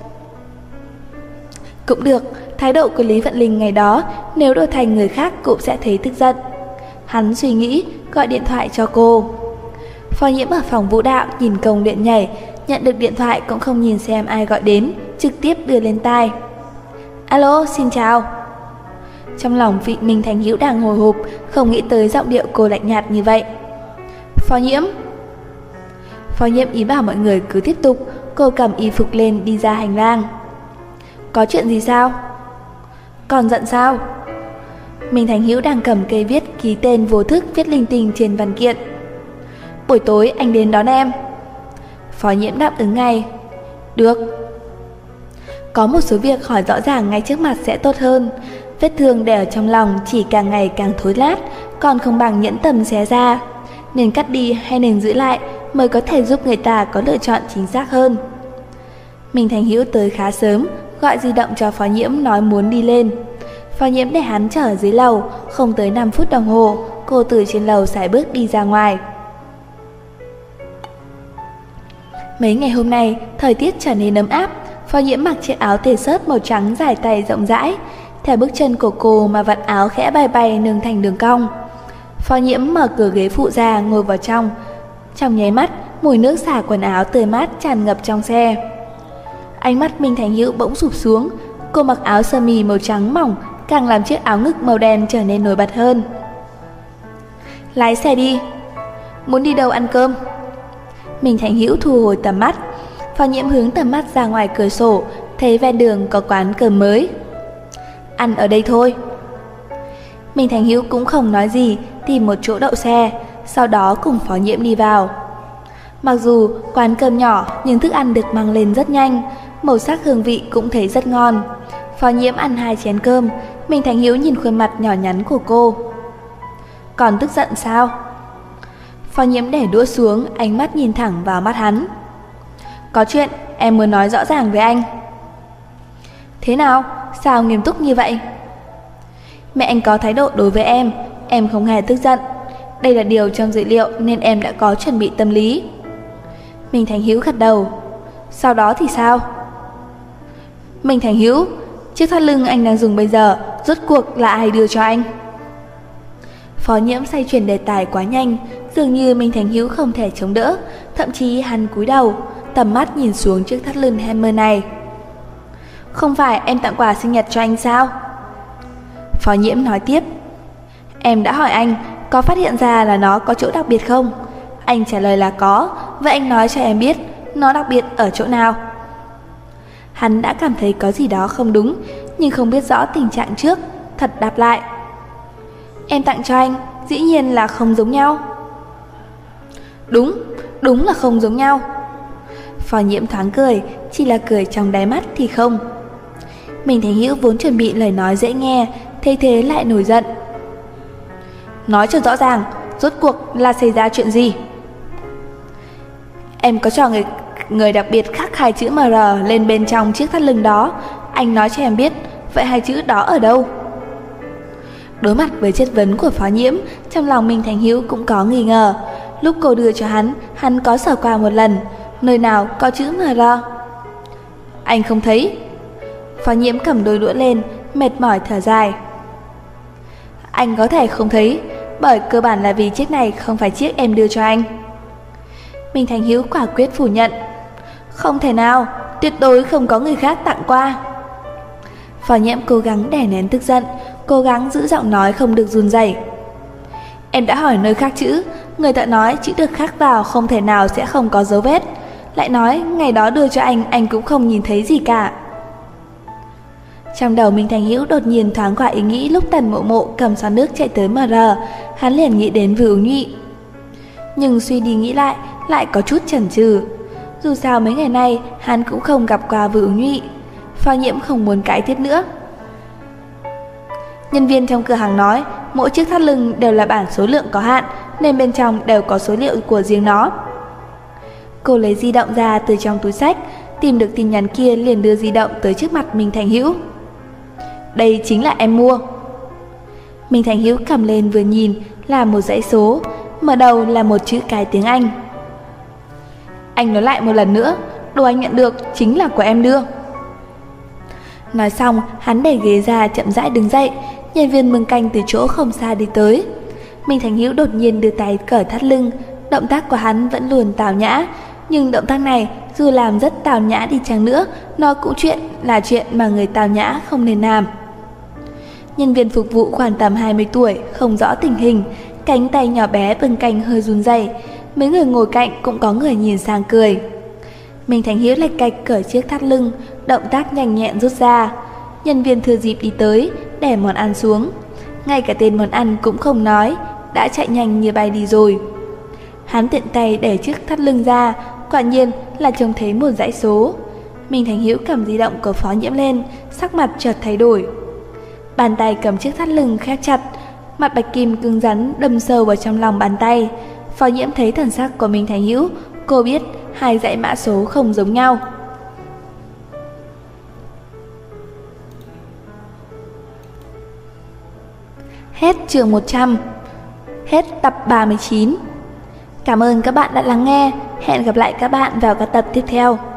Cũng được, thái độ của Lý Vận Linh ngày đó nếu đổi thành người khác cũng sẽ thấy tức giận. Hắn suy nghĩ gọi điện thoại cho cô. Phó Nhiễm ở phòng vũ đạo nhìn công luyện nhảy, nhận được điện thoại cũng không nhìn xem ai gọi đến, trực tiếp đưa lên tai. Alo, xin chào. Trong lòng vị Minh Thành Hữu đang hồi hộp, không nghĩ tới giọng điệu cô lạnh nhạt như vậy. Phó Nhiễm. Phó Nhiễm ý bảo mọi người cứ tiếp tục, cô cầm y phục lên đi ra hành lang. Có chuyện gì sao? Còn giận sao? Minh Thành Hữu đang cầm cây viết ký tên vô thức viết linh tinh trên văn kiện. Buổi tối anh đến đón em. Phó Nhiễm đáp ứng ngay. Được. Có một số việc hỏi rõ ràng ngay trước mặt sẽ tốt hơn. Vết thương để ở trong lòng chỉ càng ngày càng thối lát, còn không bằng nhẫn tâm xé ra. Nên cắt đi hay nên giữ lại mới có thể giúp người ta có lựa chọn chính xác hơn. Minh Thành Hữu tới khá sớm, gọi di động cho Phó Nhiễm nói muốn đi lên. Phó Nhiễm để hắn chờ ở dưới lầu, không tới 5 phút đồng hồ, cô từ trên lầu sải bước đi ra ngoài. Mấy ngày hôm nay, thời tiết trở nên ấm áp. Phó Nhiễm mặc chiếc áo tê xớt màu trắng dài tay rộng rãi, theo bước chân của cô mà vạt áo khẽ bay bay nâng thành đường cong. Phó Nhiễm mở cửa ghế phụ ra ngồi vào trong. Trong nháy mắt, mùi nước xả quần áo tươi mát tràn ngập trong xe. Ánh mắt Minh Thành Hữu bỗng sụp xuống. Cô mặc áo sơ mi màu trắng mỏng, càng làm chiếc áo ngực màu đen trở nên nổi bật hơn. Lái xe đi. Muốn đi đâu ăn cơm? Minh Thành Hữu thu hồi tầm mắt. Phó Nhiễm hướng tầm mắt ra ngoài cửa sổ, thấy ven đường có quán cơm mới. Ăn ở đây thôi. Minh Thành Hữu cũng không nói gì, tìm một chỗ đậu xe, sau đó cùng Phó Nhiễm đi vào. Mặc dù quán cơm nhỏ nhưng thức ăn được mang lên rất nhanh, màu sắc hương vị cũng thấy rất ngon. Phó Nhiễm ăn 2 chén cơm, Minh Thành Hữu nhìn khuôn mặt nhỏ nhắn của cô. Còn tức giận sao? Phó Nhiễm để đũa xuống, ánh mắt nhìn thẳng vào mắt hắn. Có chuyện em muốn nói rõ ràng với anh. Thế nào? Sao nghiêm túc như vậy? Mẹ anh có thái độ đối với em không hề tức giận. Đây là điều trong dữ liệu nên em đã có chuẩn bị tâm lý. Minh Thành Hữu gật đầu. Sau đó thì sao? Minh Thành Hữu, chiếc thắt lưng anh đang dùng bây giờ rốt cuộc là ai đưa cho anh? Phó Nhiễm xoay chuyển đề tài quá nhanh, dường như Minh Thành Hữu không thể chống đỡ, thậm chí hắn cúi đầu, tầm mắt nhìn xuống chiếc thắt lưng Hammer này. Không phải em tặng quà sinh nhật cho anh sao? Phó Nhiễm nói tiếp. Em đã hỏi anh có phát hiện ra là nó có chỗ đặc biệt không? Anh trả lời là có, vậy anh nói cho em biết nó đặc biệt ở chỗ nào? Hắn đã cảm thấy có gì đó không đúng, nhưng không biết rõ tình trạng trước, thật đáp lại. Em tặng cho anh, dĩ nhiên là không giống nhau. Đúng là không giống nhau. Phó Nhiễm thoáng cười, chỉ là cười trong đáy mắt thì không. Minh Thành Hữu vốn chuẩn bị lời nói dễ nghe, thấy thế lại nổi giận. Nói cho rõ ràng, rốt cuộc là xảy ra chuyện gì? Em có cho người đặc biệt khắc 2 chữ MR lên bên trong chiếc thắt lưng đó. Anh nói cho em biết, vậy 2 chữ đó ở đâu? Đối mặt với chất vấn của Phó Nhiễm, trong lòng Minh Thành Hữu cũng có nghi ngờ. Lúc cô đưa cho hắn có sờ qua một lần, nơi nào có chữ MR? Anh không thấy. Phó Nhiễm cầm đôi đũa lên, mệt mỏi thở dài. Anh có thể không thấy, bởi cơ bản là vì chiếc này không phải chiếc em đưa cho anh. Minh Thành Hữu quả quyết phủ nhận. Không thể nào, tuyệt đối không có người khác tặng qua. Phó Nhiễm cố gắng đè nén tức giận, cố gắng giữ giọng nói không được run rẩy. Em đã hỏi nơi khác chữ, người ta nói chữ được khắc vào không thể nào sẽ không có dấu vết. Lại nói ngày đó đưa cho anh cũng không nhìn thấy gì cả. Trong đầu Minh Thành Hữu đột nhiên thoáng qua ý nghĩ lúc Tần Mộ Mộ cầm xoàn nước chạy tới MR, hắn liền nghĩ đến Vưu Ứng Nhụy. Nhưng suy đi nghĩ lại có chút chần chừ. Dù sao mấy ngày nay hắn cũng không gặp qua Vưu Ứng Nhụy. Phó Nhiễm không muốn cãi tiếp nữa. Nhân viên trong cửa hàng nói mỗi chiếc thắt lưng đều là bản số lượng có hạn, nên bên trong đều có số liệu của riêng nó. Cô lấy di động ra từ trong túi xách, tìm được tin nhắn kia liền đưa di động tới trước mặt Minh Thành Hữu. Đây chính là em mua. Minh Thành Hữu cầm lên vừa nhìn là một dãy số, mở đầu là một chữ cái tiếng Anh. Anh nói lại một lần nữa, đồ anh nhận được chính là của em đưa. Nói xong, hắn đẩy ghế ra chậm rãi đứng dậy. Nhân viên mưng canh từ chỗ không xa đi tới. Minh Thành Hữu đột nhiên đưa tay cởi thắt lưng. Động tác của hắn vẫn luôn tào nhã, nhưng động tác này dù làm rất tào nhã đi chăng nữa, nó cũng là chuyện mà người tào nhã không nên làm. Nhân viên phục vụ khoảng tầm 20 tuổi, không rõ tình hình, cánh tay nhỏ bé bưng canh hơi run rẩy. Mấy người ngồi cạnh cũng có người nhìn sang cười. Minh Thành Hữu lạch cạch cởi chiếc thắt lưng, động tác nhanh nhẹn rút ra. Nhân viên thừa dịp đi tới, để món ăn xuống. Ngay cả tên món ăn cũng không nói, đã chạy nhanh như bay đi rồi. Hắn tiện tay để chiếc thắt lưng ra, quả nhiên là trông thấy một dãy số. Minh Thành Hữu cầm di động của Phó Nhiễm lên, sắc mặt chợt thay đổi. Bàn tay cầm chiếc thắt lưng khép chặt, mặt bạch kim cứng rắn đâm sâu vào trong lòng bàn tay. Phó Nhiễm thấy thần sắc của Minh Thành Hữu, cô biết hai dãy mã số không giống nhau. Hết chương 100. Hết tập 39. Cảm ơn các bạn đã lắng nghe. Hẹn gặp lại các bạn vào các tập tiếp theo.